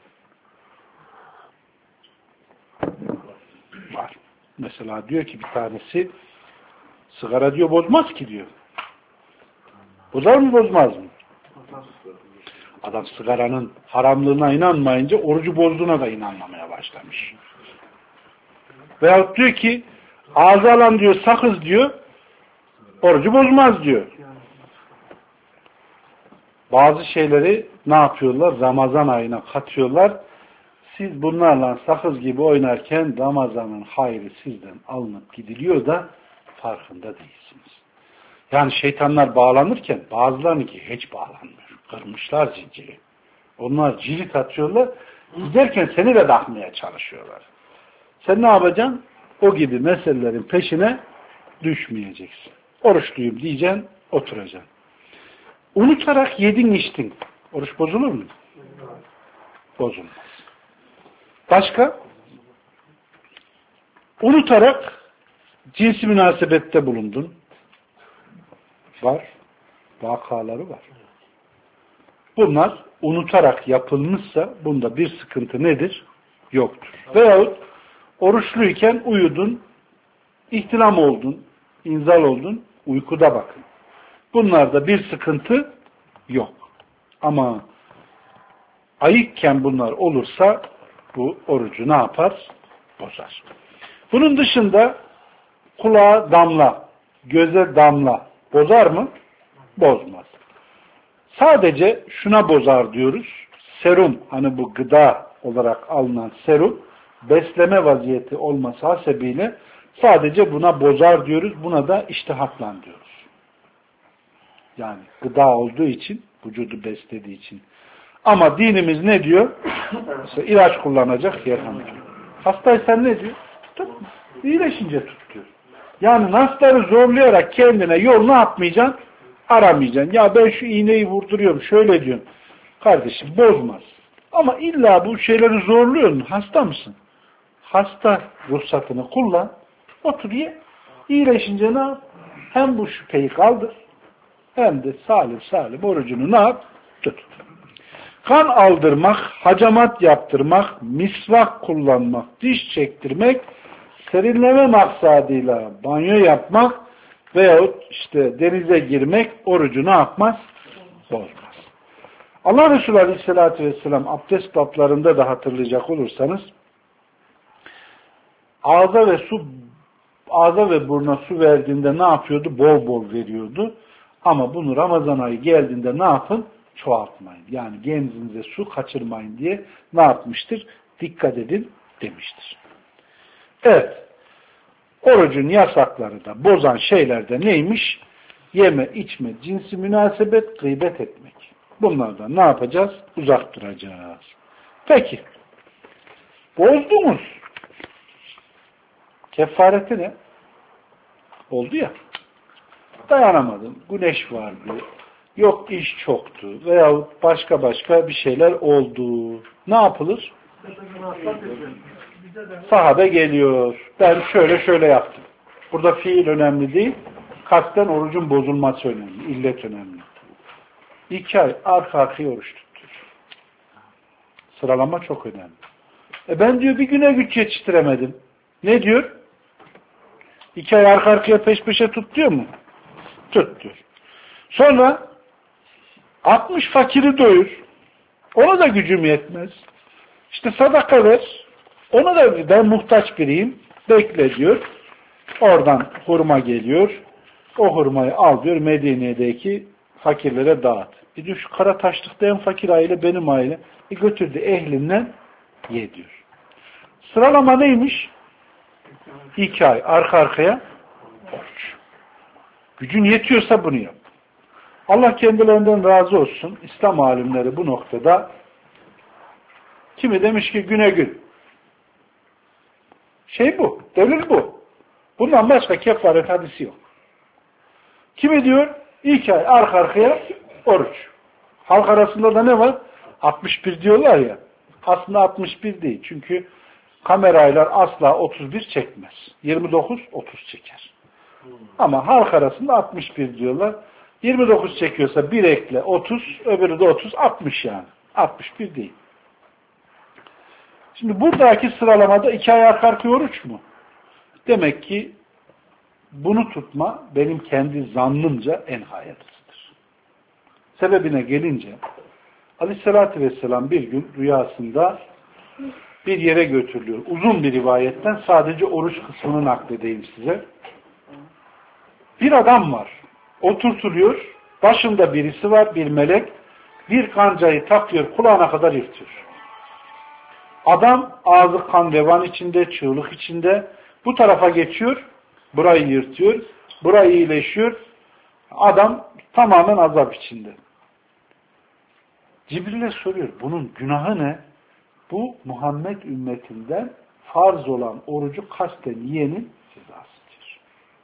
Var. Mesela diyor ki bir tanesi sigara diyor bozmaz ki diyor. Bozar mı bozmaz mı? Adam sigaranın haramlığına inanmayınca orucu bozduğuna da inanmamaya başlamış. Veyahut diyor ki ağza alan diyor sakız diyor orucu bozmaz diyor. Bazı şeyleri ne yapıyorlar? Ramazan ayına katıyorlar. Siz bunlarla sakız gibi oynarken Ramazan'ın hayrı sizden alınıp gidiliyor da farkında değilsiniz. Yani şeytanlar bağlanırken bazılarınınki hiç bağlanmıyor. Kırmışlar zinciri. Onlar cirit atıyorlar. Giderken seni de takmaya çalışıyorlar. Sen ne yapacaksın? O gibi meselelerin peşine düşmeyeceksin. Oruçluyum diyeceksin, oturacaksın. Unutarak yedin içtin. Oruç bozulur mu? Bozulmaz. Başka? Unutarak cinsi münasebette bulundun. Var. Vakaları var. Bunlar unutarak yapılmışsa bunda bir sıkıntı nedir? Yoktur. Veyahut oruçluyken uyudun, ihtilam oldun, inzal oldun, uykuda bakın. Bunlarda bir sıkıntı yok. Ama ayıkken bunlar olursa bu orucu ne yapar? Bozar. Bunun dışında kulağa damla, göze damla bozar mı? Bozmaz. Sadece şuna bozar diyoruz. Serum, hani bu gıda olarak alınan serum, besleme vaziyeti olması hasebiyle sadece buna bozar diyoruz. Buna da iştihatlan diyoruz. Yani gıda olduğu için, vücudu beslediği için. Ama dinimiz ne diyor? Mesela ilaç kullanacak yerhan diyor. Hastaysan ne diyor? Tutma. İyileşince tut diyor. Yani nasları zorlayarak kendine yol ne yapmayacaksın? Aramayacaksın. Ya ben şu iğneyi vurduruyorum, şöyle diyorsun. Kardeşim bozmaz. Ama illa bu şeyleri zorluyorsun. Hasta mısın? Hasta ruhsatını kullan. Otur ye. İyileşince ne yap? Hem bu şüpheyi kaldır. Hem de salim salim orucunu ne yap? Tut. Kan aldırmak, hacamat yaptırmak, misvak kullanmak, diş çektirmek, serinleme maksadıyla banyo yapmak veyahut işte denize girmek orucu ne yapmaz? Bozmaz. Allah Resulü Aleyhisselatü Vesselam abdest bablarında da hatırlayacak olursanız ağza ve su ağza ve buruna su verdiğinde ne yapıyordu? Bol bol veriyordu. Ama bunu Ramazan ayı geldiğinde ne yapın? Çoğaltmayın. Yani genzinize su kaçırmayın diye ne yapmıştır? Dikkat edin demiştir. Evet. Orucun yasakları da bozan şeyler de neymiş? Yeme, içme, cinsi münasebet, gıybet etmek. Bunlardan ne yapacağız? Uzak duracağız. Peki. Bozdunuz. Kefareti ne? Oldu ya. Dayanamadın. Güneş vardı. Yok iş çoktu. Veyahut başka başka bir şeyler oldu. Ne yapılır? Sahabe geliyor. Ben şöyle şöyle yaptım. Burada fiil önemli değil. Kasten orucun bozulması önemli. İllet önemli. İki ay arka arkaya oruç tuttur. Sıralama çok önemli. E ben diyor bir güne güç yetiştiremedim. Ne diyor? İki ay arka arkaya peş peşe tut diyor mu? Tut diyor. Sonra altmış fakiri doyur. Ona da gücüm yetmez. İşte sadaka ver. Ona da ben muhtaç biriyim. Bekle diyor. Oradan hurma geliyor. O hurmayı al diyor. Medine'deki fakirlere dağıt. E diyor şu kara taşlıkta en fakir aile benim aile. E götürdü ehlinden ye diyor. Sıralama neymiş? İki ay arka arkaya oruç. Gücün yetiyorsa bunu yap. Allah kendilerinden razı olsun. İslam alimleri bu noktada kimi demiş ki güne gün. Şey bu. Delil bu. Bundan başka kefaret hadisi yok. Kimi diyor? İki ay arka arkaya oruç. Halk arasında da ne var? altmış bir diyorlar ya. Aslında altmış bir değil. Çünkü kameraylar asla otuz bir çekmez. yirmi dokuz otuz çeker. Ama halk arasında altmış bir diyorlar. yirmi dokuz çekiyorsa bir ekle otuz, öbürü de otuz, altmış yani. altmış bir değil. Şimdi buradaki sıralamada iki ay arka arkaya oruç mu? Demek ki bunu tutma benim kendi zannımca en hayırlısıdır. Sebebine gelince Aleyhisselatü Vesselam bir gün rüyasında bir yere götürülüyor. Uzun bir rivayetten sadece oruç kısmını nakledeyim size. Bir adam var. Oturtuluyor. Başında birisi var, bir melek. Bir kancayı takıyor, kulağına kadar yırtıyor. Adam ağzı kan revan içinde, çığlık içinde. Bu tarafa geçiyor, burayı yırtıyor, burayı iyileşiyor. Adam tamamen azap içinde. Cibril'e soruyor, bunun günahı ne? Bu Muhammed ümmetinden farz olan orucu kasten yiyenin cezasıdır.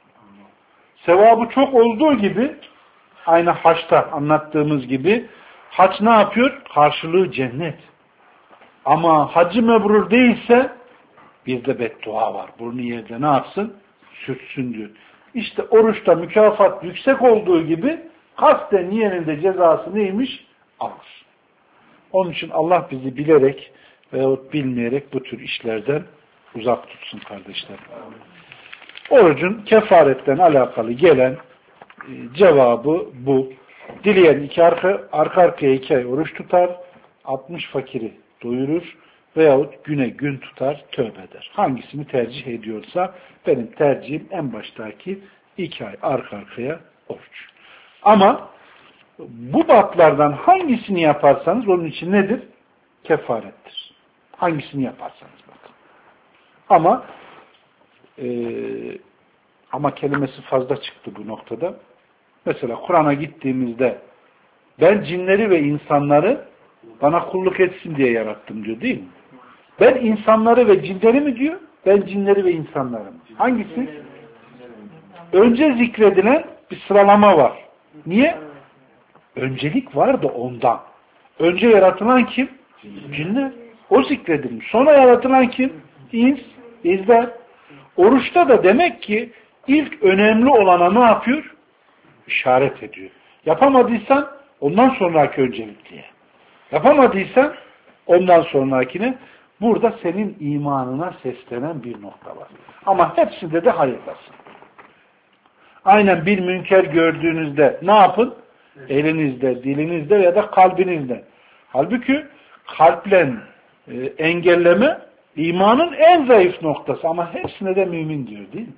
Sevabı çok olduğu gibi, aynı haçta anlattığımız gibi, haç ne yapıyor? Karşılığı cennet. Ama hacı mebrur değilse, bir de beddua var. Burnu yerde ne yapsın? Sürtsün diyor. İşte oruçta mükafat yüksek olduğu gibi, kasten yiyenin de cezası neymiş? Alır. Onun için Allah bizi bilerek veyahut bilmeyerek bu tür işlerden uzak tutsun kardeşler. Orucun kefaretten alakalı gelen e, cevabı bu. Dileyen iki arka, arka arkaya iki ay oruç tutar, altmış fakiri doyurur veyahut güne gün tutar, tövbe eder. Hangisini tercih ediyorsa benim tercihim en baştaki iki ay arka arkaya oruç. Ama bu batlardan hangisini yaparsanız onun için nedir? Kefarettir. Hangisini yaparsanız bakın. Ama e, ama kelimesi fazla çıktı bu noktada. Mesela Kur'an'a gittiğimizde ben cinleri ve insanları bana kulluk etsin diye yarattım diyor değil mi? Ben insanları ve cinleri mi diyor? Ben cinleri ve insanları mı? Hangisi? Önce zikredilen bir sıralama var. Niye? Öncelik var da ondan. Önce yaratılan kim? Cinler. O zikredilmiş. Sonra yaratılan kim? İns, izler. Oruçta da demek ki ilk önemli olana ne yapıyor? İşaret ediyor. Yapamadıysan ondan sonraki öncelikliye. Yapamadıysan ondan sonrakine. Burada senin imanına seslenen bir nokta var. Ama hepsinde de hayırlasın. Aynen bir münker gördüğünüzde ne yapın? Elinizde, dilinizde ya da kalbinizde. Halbuki kalple e, engelleme imanın en zayıf noktası ama hepsine de mümin diyor değil mi?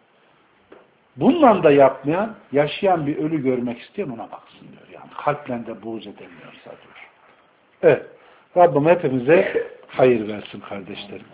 Bununla da yapmayan, yaşayan bir ölü görmek isteyen ona baksın diyor. Yani kalple de buğz edemiyorsa diyor. Evet. Rabbim hepimize hayır versin kardeşlerim.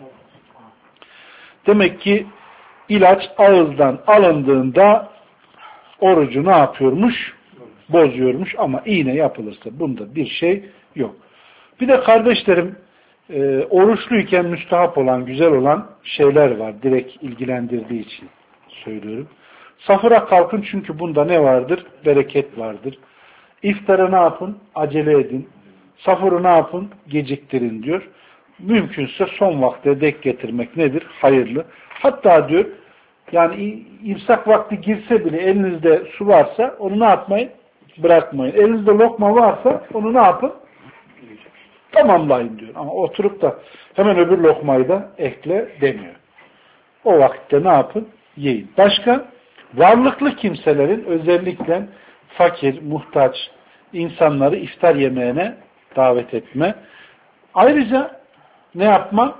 Demek ki ilaç ağızdan alındığında orucu ne yapıyormuş? Bozuyormuş ama iğne yapılırsa bunda bir şey yok. Bir de kardeşlerim e, oruçluyken müstahap olan, güzel olan şeyler var. Direkt ilgilendirdiği için söylüyorum. Sahura kalkın çünkü bunda ne vardır? Bereket vardır. İftara ne yapın? Acele edin. Sahuru ne yapın? Geciktirin diyor. Mümkünse son vakte dek getirmek nedir? Hayırlı. Hatta diyor yani imsak vakti girse bile elinizde su varsa onu ne yapmayın? Bırakmayın. Elinizde lokma varsa onu ne yapın? Tamamlayın diyor. Ama oturup da hemen öbür lokmayı da ekle demiyor. O vakitte ne yapın? yiyin. Başka? Varlıklı kimselerin özellikle fakir, muhtaç insanları iftar yemeğine davet etme. Ayrıca ne yapma?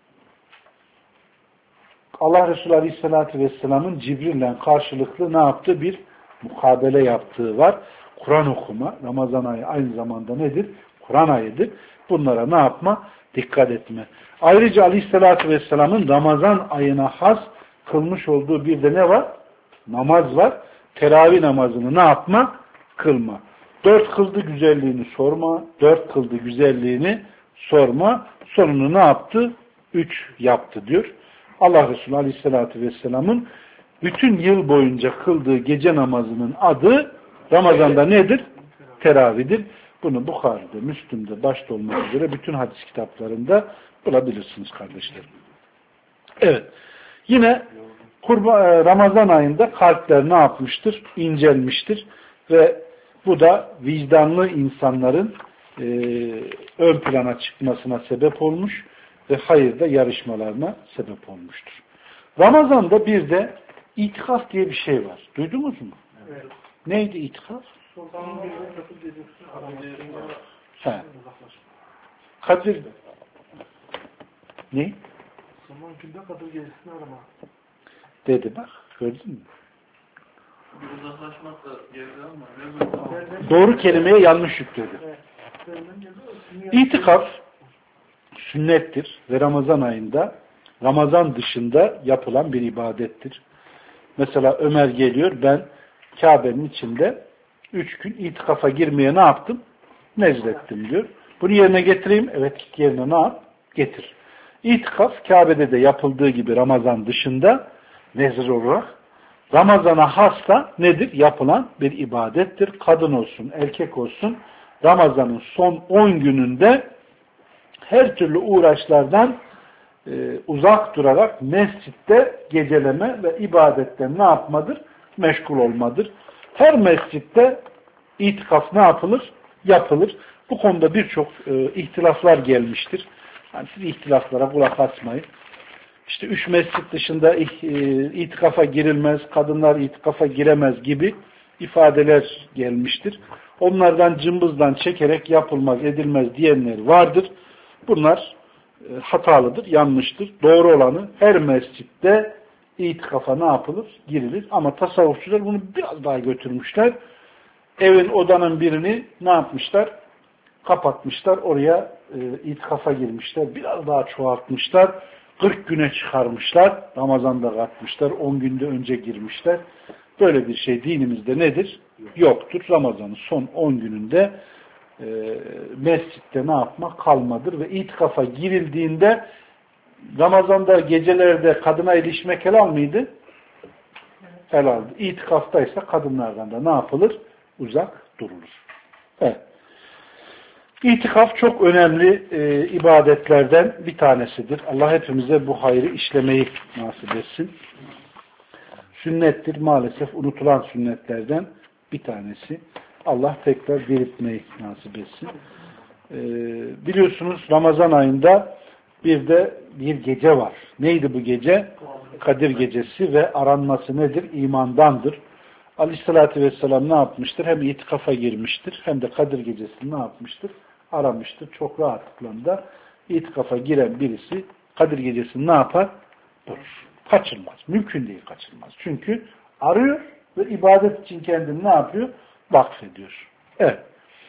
Allah Resulü Aleyhisselatü Vesselam'ın Cibril'le karşılıklı ne yaptı? Bir mukabele yaptığı var. Kur'an okuma. Ramazan ayı aynı zamanda nedir? Kur'an ayıdır. Bunlara ne yapma? Dikkat etme. Ayrıca Aleyhisselatü Vesselam'ın Ramazan ayına has kılmış olduğu bir de ne var? Namaz var. Teravih namazını ne yapma? Kılma. Dört kıldı güzelliğini sorma. Dört kıldı güzelliğini sorma. Sonunu ne yaptı? Üç yaptı diyor. Allah Resulü Aleyhisselatü Vesselam'ın bütün yıl boyunca kıldığı gece namazının adı Ramazan'da nedir? Teravih'dir. Bunu Bukhari'de, Müslüm'de başta olmak üzere bütün hadis kitaplarında bulabilirsiniz kardeşlerim. Evet. Yine Kurban, Ramazan ayında kalpler ne yapmıştır? İncelmiştir. Ve bu da vicdanlı insanların e, ön plana çıkmasına sebep olmuş ve hayırda yarışmalarına sebep olmuştur. Ramazan'da bir de itikaf diye bir şey var. Duydunuz mu? Evet. Neydi itikaf? He. Kadir ne? Son günde Kadir Gecesi'ni arama. Dedi bak. Gördün mü? Bir uzaklaşmak da geride ama. Doğru kelimeye yanlış yükledi. İtikaf sünnettir ve Ramazan ayında Ramazan dışında yapılan bir ibadettir. Mesela Ömer geliyor, ben Kabe'nin içinde üç gün itikafa girmeye ne yaptım? Nezrettim diyor. Bunu yerine getireyim. Evet git yerine ne yap? Getir. İtikaf Kabe'de de yapıldığı gibi Ramazan dışında nezir olarak Ramazan'a hasta nedir? Yapılan bir ibadettir. Kadın olsun, erkek olsun Ramazan'ın son on gününde her türlü uğraşlardan e, uzak durarak mescitte geceleme ve ibadetten ne yapmadır? Meşgul olmadır. Her mescitte itikaf ne yapılır? Yapılır. Bu konuda birçok e, ihtilaflar gelmiştir. Yani siz ihtilaflara kulak asmayın. İşte üç mescit dışında e, itikafa girilmez, kadınlar itikafa giremez gibi ifadeler gelmiştir. Onlardan cımbızdan çekerek yapılmaz, edilmez diyenler vardır. Bunlar e, hatalıdır, yanlıştır. Doğru olanı her mescitte itikafa ne yapılır? Girilir. Ama tasavvufçular bunu biraz daha götürmüşler. Evin odanın birini ne yapmışlar? Kapatmışlar. Oraya e, itikafa girmişler. Biraz daha çoğaltmışlar. kırk güne çıkarmışlar. Ramazan'da katmışlar. on günde önce girmişler. Böyle bir şey dinimizde nedir? Yoktur. Ramazan'ın son on gününde e, mescitte ne yapmak? Kalmadır. Ve itikafa girildiğinde Ramazan'da gecelerde kadına ilişmek helal mıydı? Helaldi. İtikaftaysa kadınlardan da ne yapılır? Uzak durulur. Evet. İtikaf çok önemli e, ibadetlerden bir tanesidir. Allah hepimize bu hayrı işlemeyi nasip etsin. Sünnettir. Maalesef unutulan sünnetlerden bir tanesi. Allah tekrar diriltmeyi nasip etsin. E, biliyorsunuz Ramazan ayında bir de bir gece var. Neydi bu gece? Kadir gecesi ve aranması nedir? İmandandır. Aleyhissalatü vesselam ne yapmıştır? Hem itikafa girmiştir hem de Kadir gecesini ne yapmıştır? Aramıştır. Çok rahatlıkla da itikafa giren birisi Kadir gecesini ne yapar? Durur. Kaçırmaz. Mümkün değil kaçırmaz. Çünkü arıyor ve ibadet için kendini ne yapıyor? Vakfediyor. Evet.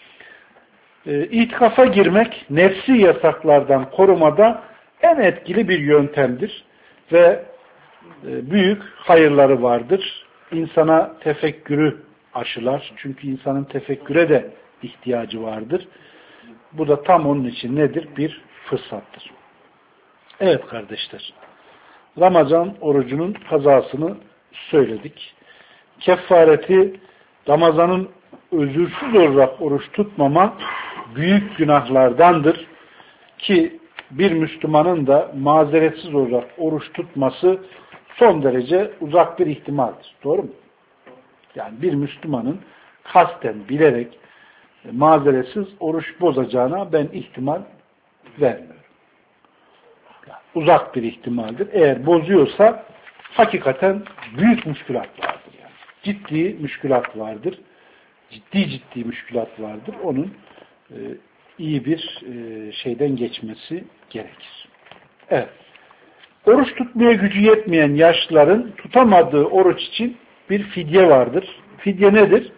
E, itikafa girmek nefsi yasaklardan korumada en etkili bir yöntemdir. Ve e, büyük hayırları vardır. İnsana tefekkürü aşılar. Çünkü insanın tefekküre de ihtiyacı vardır. Bu da tam onun için nedir? Bir fırsattır. Evet kardeşler. Ramazan orucunun kazasını söyledik. Kefareti Ramazan'ın özürsüz olarak oruç tutmama büyük günahlardandır. Ki bir Müslümanın da mazeretsiz olarak oruç tutması son derece uzak bir ihtimaldir. Doğru mu? Yani bir Müslümanın kasten bilerek mazeretsiz oruç bozacağına ben ihtimal vermiyorum. Yani uzak bir ihtimaldir. Eğer bozuyorsa hakikaten büyük müşkülat vardır. Yani. Ciddi müşkülat vardır. Ciddi ciddi müşkülat vardır. Onun e, iyi bir e, şeyden geçmesi gerekir. Evet. Oruç tutmaya gücü yetmeyen yaşlıların tutamadığı oruç için bir fidye vardır. Fidye nedir?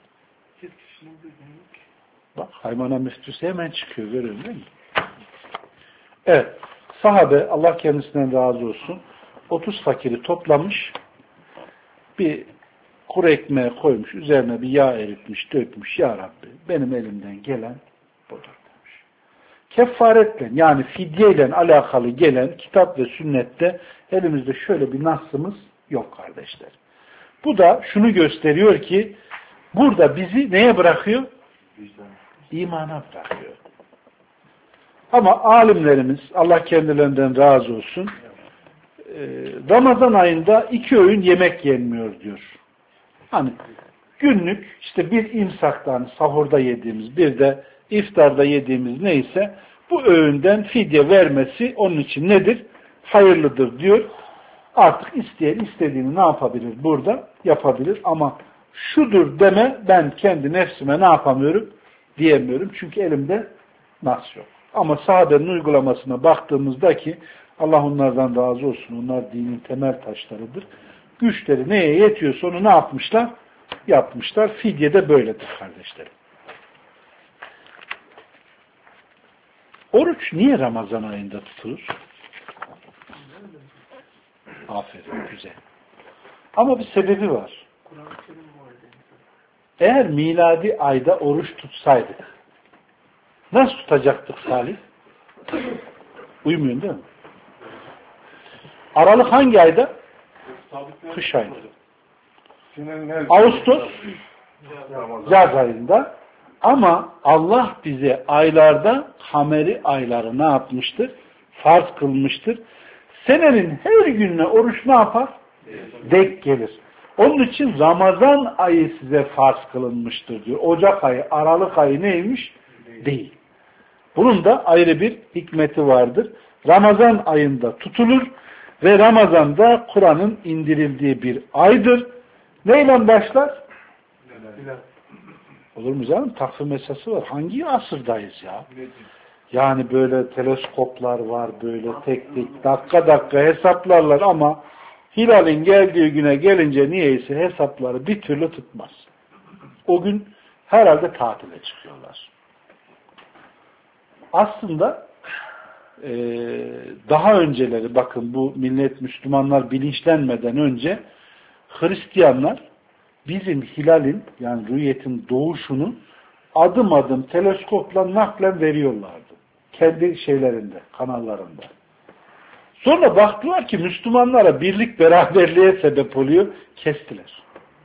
Bak Haymana müftüsü hemen çıkıyor. Görüyorsun değil mi? Evet. Sahabe Allah kendisinden razı olsun otuz fakiri toplamış, bir kuru ekmeğe koymuş, üzerine bir yağ eritmiş, dökmüş. Ya Rabbi benim elimden gelen budur demiş. Kefaretle yani fidyeyle alakalı gelen kitap ve sünnette elimizde şöyle bir nassımız yok kardeşler. Bu da şunu gösteriyor ki burada bizi neye bırakıyor? İmana bırakıyor. Ama alimlerimiz Allah kendilerinden razı olsun Ramazan ayında iki öğün yemek yenmiyor diyor. Hani günlük işte bir imsaktan sahurda yediğimiz bir de iftarda yediğimiz neyse bu öğünden fidye vermesi onun için nedir? Hayırlıdır diyor. Artık isteyen istediğini ne yapabilir? Burada yapabilir ama şudur deme ben kendi nefsime ne yapamıyorum? Diyemiyorum. Çünkü elimde nas yok. Ama sahabenin uygulamasına baktığımızda ki Allah onlardan razı olsun. Onlar dinin temel taşlarıdır. Güçleri neye yetiyorsa onu ne yapmışlar? Yapmışlar. Fidye de böyledir kardeşlerim. Oruç niye Ramazan ayında tutulur? Aferin. Güzel. Ama bir sebebi var. Eğer miladi ayda oruç tutsaydık nasıl tutacaktık Salih? Uyumuyorsun değil mi? Aralık hangi ayda? Kış ayında. Ağustos yaz ayında. Ama Allah bize aylarda kameri ayları ne yapmıştır? Farz kılmıştır. Senenin her gününe oruç ne yapar? Denk gelir. Onun için Ramazan ayı size farz kılınmıştır diyor. Ocak ayı, Aralık ayı neymiş? Değil. Bunun da ayrı bir hikmeti vardır. Ramazan ayında tutulur ve Ramazan'da Kur'an'ın indirildiği bir aydır. Neyle başlar? Olur mu canım? Takvim esası var. Hangi asırdayız ya? Yani böyle teleskoplar var, böyle tek tek dakika dakika hesaplarlar ama hilalin geldiği güne gelince niyeyse hesapları bir türlü tutmaz. O gün herhalde tatile çıkıyorlar. Aslında e, daha önceleri bakın bu millet Müslümanlar bilinçlenmeden önce Hristiyanlar bizim hilalin yani rüyetin doğuşunu adım adım teleskopla naklen veriyorlardı. Kendi şeylerinde, kanallarında. Sonra baktılar ki Müslümanlara birlik beraberliğe sebep oluyor, kestiler.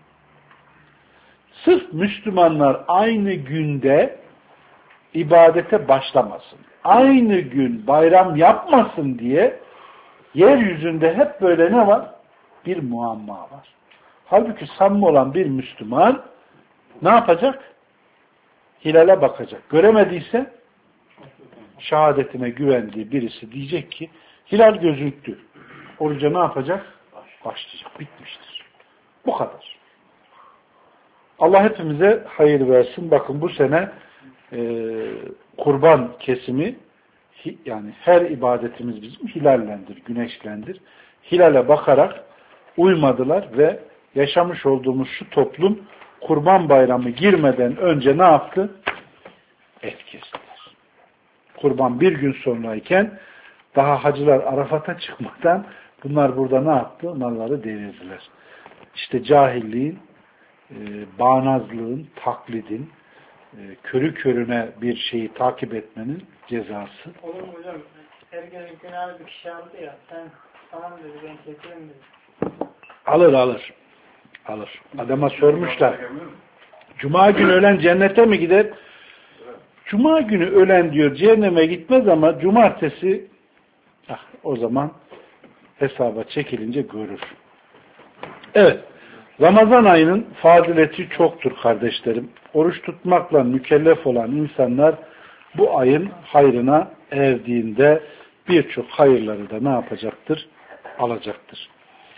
Sırf Müslümanlar aynı günde ibadete başlamasın, aynı gün bayram yapmasın diye yeryüzünde hep böyle ne var? Bir muamma var. Halbuki samimi olan bir Müslüman ne yapacak? Hilale bakacak. Göremediyse şehadetine güvendiği birisi diyecek ki hilal gözüktü. Oruca ne yapacak? Başlayacak. Bitmiştir. Bu kadar. Allah hepimize hayır versin. Bakın bu sene e, kurban kesimi yani her ibadetimiz bizim hilallendir, güneşlendir. Hilale bakarak uymadılar ve yaşamış olduğumuz şu toplum Kurban Bayramı girmeden önce ne yaptı? Et kestiler. Kurban bir gün sonrayken daha hacılar Arafat'a çıkmadan bunlar burada ne yaptı? Malları devirdiler. İşte cahilliğin, e, bağnazlığın, taklidin, e, körü körüne bir şeyi takip etmenin cezası. Olur mu hocam? Ergen'in günahını bir kişi aldı ya, sen tamam dedi, ben keseyim dedi. Alır alır. Alır. Adama sormuşlar. Cuma günü ölen cennete mi gider? Cuma günü ölen diyor cehenneme gitmez ama cumartesi ah, o zaman hesaba çekilince görür. Evet. Ramazan ayının fazileti çoktur kardeşlerim. Oruç tutmakla mükellef olan insanlar bu ayın hayrına erdiğinde birçok hayırları da ne yapacaktır? Alacaktır.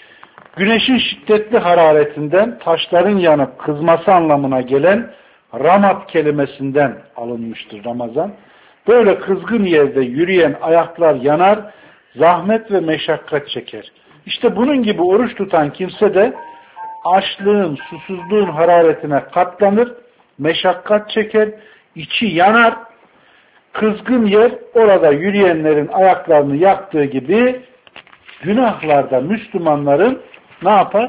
güneşin şiddetli hararetinden taşların yanıp kızması anlamına gelen ramat kelimesinden alınmıştır Ramazan. Böyle kızgın yerde yürüyen ayaklar yanar, zahmet ve meşakkat çeker. İşte bunun gibi oruç tutan kimse de açlığın, susuzluğun hararetine katlanır, meşakkat çeker, içi yanar, kızgın yer orada yürüyenlerin ayaklarını yaktığı gibi günahlarda Müslümanların ne yapar?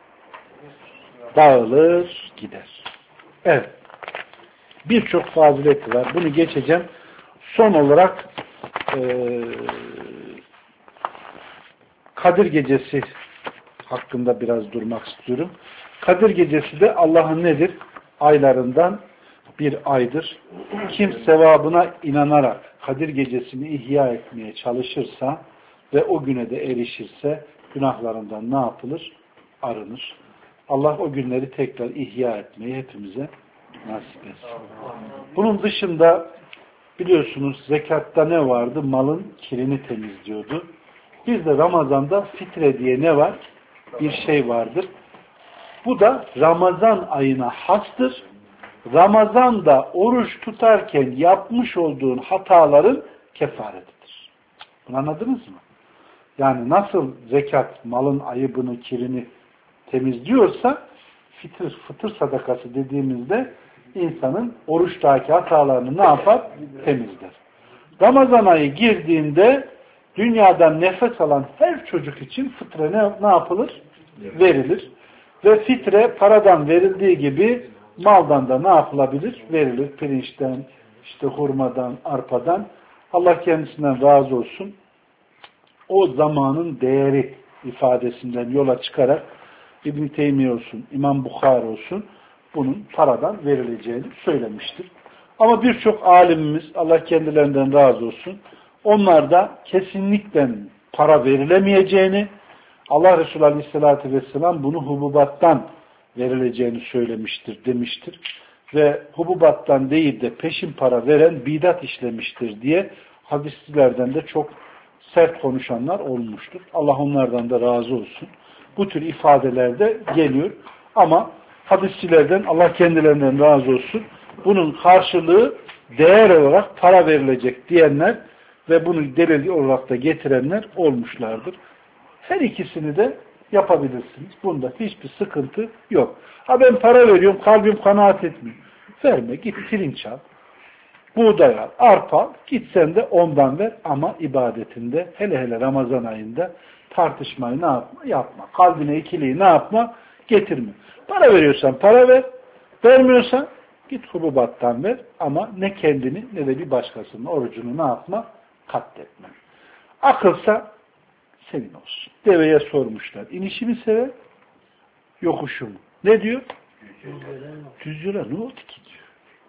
Dağılır gider. Evet. Birçok fazileti var. Bunu geçeceğim. Son olarak e, Kadir Gecesi hakkında biraz durmak istiyorum. Kadir Gecesi de Allah'ın nedir? Aylarından bir aydır. Kim sevabına inanarak Kadir Gecesi'ni ihya etmeye çalışırsa ve o güne de erişirse günahlarından ne yapılır? Arınır. Allah o günleri tekrar ihya etmeyi hepimize nasip etsin. Bunun dışında biliyorsunuz zekatta ne vardı? Malın kirini temizliyordu. Biz de Ramazan'da fitre diye ne var? Bir şey vardır. Bu da Ramazan ayına hastır. Ramazan'da oruç tutarken yapmış olduğun hataların kefaretidir. Bunu anladınız mı? Yani nasıl zekat malın ayıbını, kirini temizliyorsa fitr, fıtır sadakası dediğimizde insanın oruçtaki hatalarını ne yapar? Temizler. Ramazan ayı girdiğinde dünyadan nefes alan her çocuk için fitre ne, ne yapılır? Verilir. Ve fitre paradan verildiği gibi maldan da ne yapılabilir? Verilir. Pirinçten, işte hurmadan, arpadan. Allah kendisinden razı olsun. O zamanın değeri ifadesinden yola çıkarak İbn-i Teymiye olsun, İmam Bukhari olsun bunun paradan verileceğini söylemiştir. Ama birçok alimimiz, Allah kendilerinden razı olsun, onlar da kesinlikle para verilemeyeceğini, Allah Resulü Aleyhisselatü Vesselam bunu hububattan verileceğini söylemiştir, demiştir. Ve hububattan değil de peşin para veren bidat işlemiştir diye hadisçilerden de çok sert konuşanlar olmuştur. Allah onlardan da razı olsun. Bu tür ifadelerde geliyor. Ama hadisçilerden Allah kendilerinden razı olsun. Bunun karşılığı değer olarak para verilecek diyenler ve bunu delil olarak da getirenler olmuşlardır. Her ikisini de yapabilirsiniz. Bunda hiçbir sıkıntı yok. Ha ben para veriyorum, kalbim kanaat etmiyor. Verme, git pirinç al. Buğday al, arpa al. Git sen de ondan ver ama ibadetinde hele hele Ramazan ayında tartışmayı ne yapma? Yapma. Kalbine ikiliği ne yapma? Getirme. Para veriyorsan para ver. Vermiyorsan git hububattan ver ama ne kendini ne de bir başkasının orucunu ne yapma? Katletme. Akılsa senin olsun. Deveye sormuşlar. İnişi mi sever? Yokuşu mu? Ne diyor? Düz yola ne oldu ki diyor.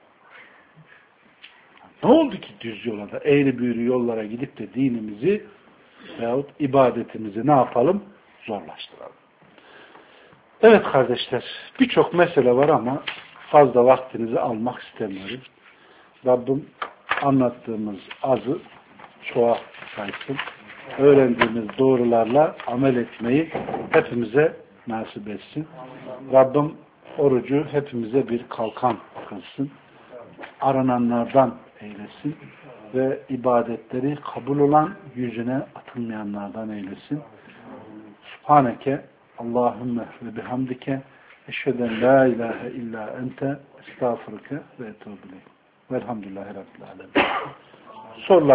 Ne oldu ki düz yola da eğri büğrü yollara gidip de dinimizi veyahut ibadetimizi ne yapalım? Zorlaştıralım. Evet kardeşler, birçok mesele var ama fazla vaktinizi almak istemiyorum. Rabbim anlattığımız azı çoğa saysın. Öğrendiğimiz doğrularla amel etmeyi hepimize nasip etsin. Rabbim orucu hepimize bir kalkan kılsın. Arananlardan eylesin ve ibadetleri kabul olan yüzüne atılmayanlardan eylesin. Subhaneke Allahümme ve bihamdike eşheden la ilahe illa ente estağfurke ve etûbü ileyk. Velhamdülillahi Rabbil alemin. Sorular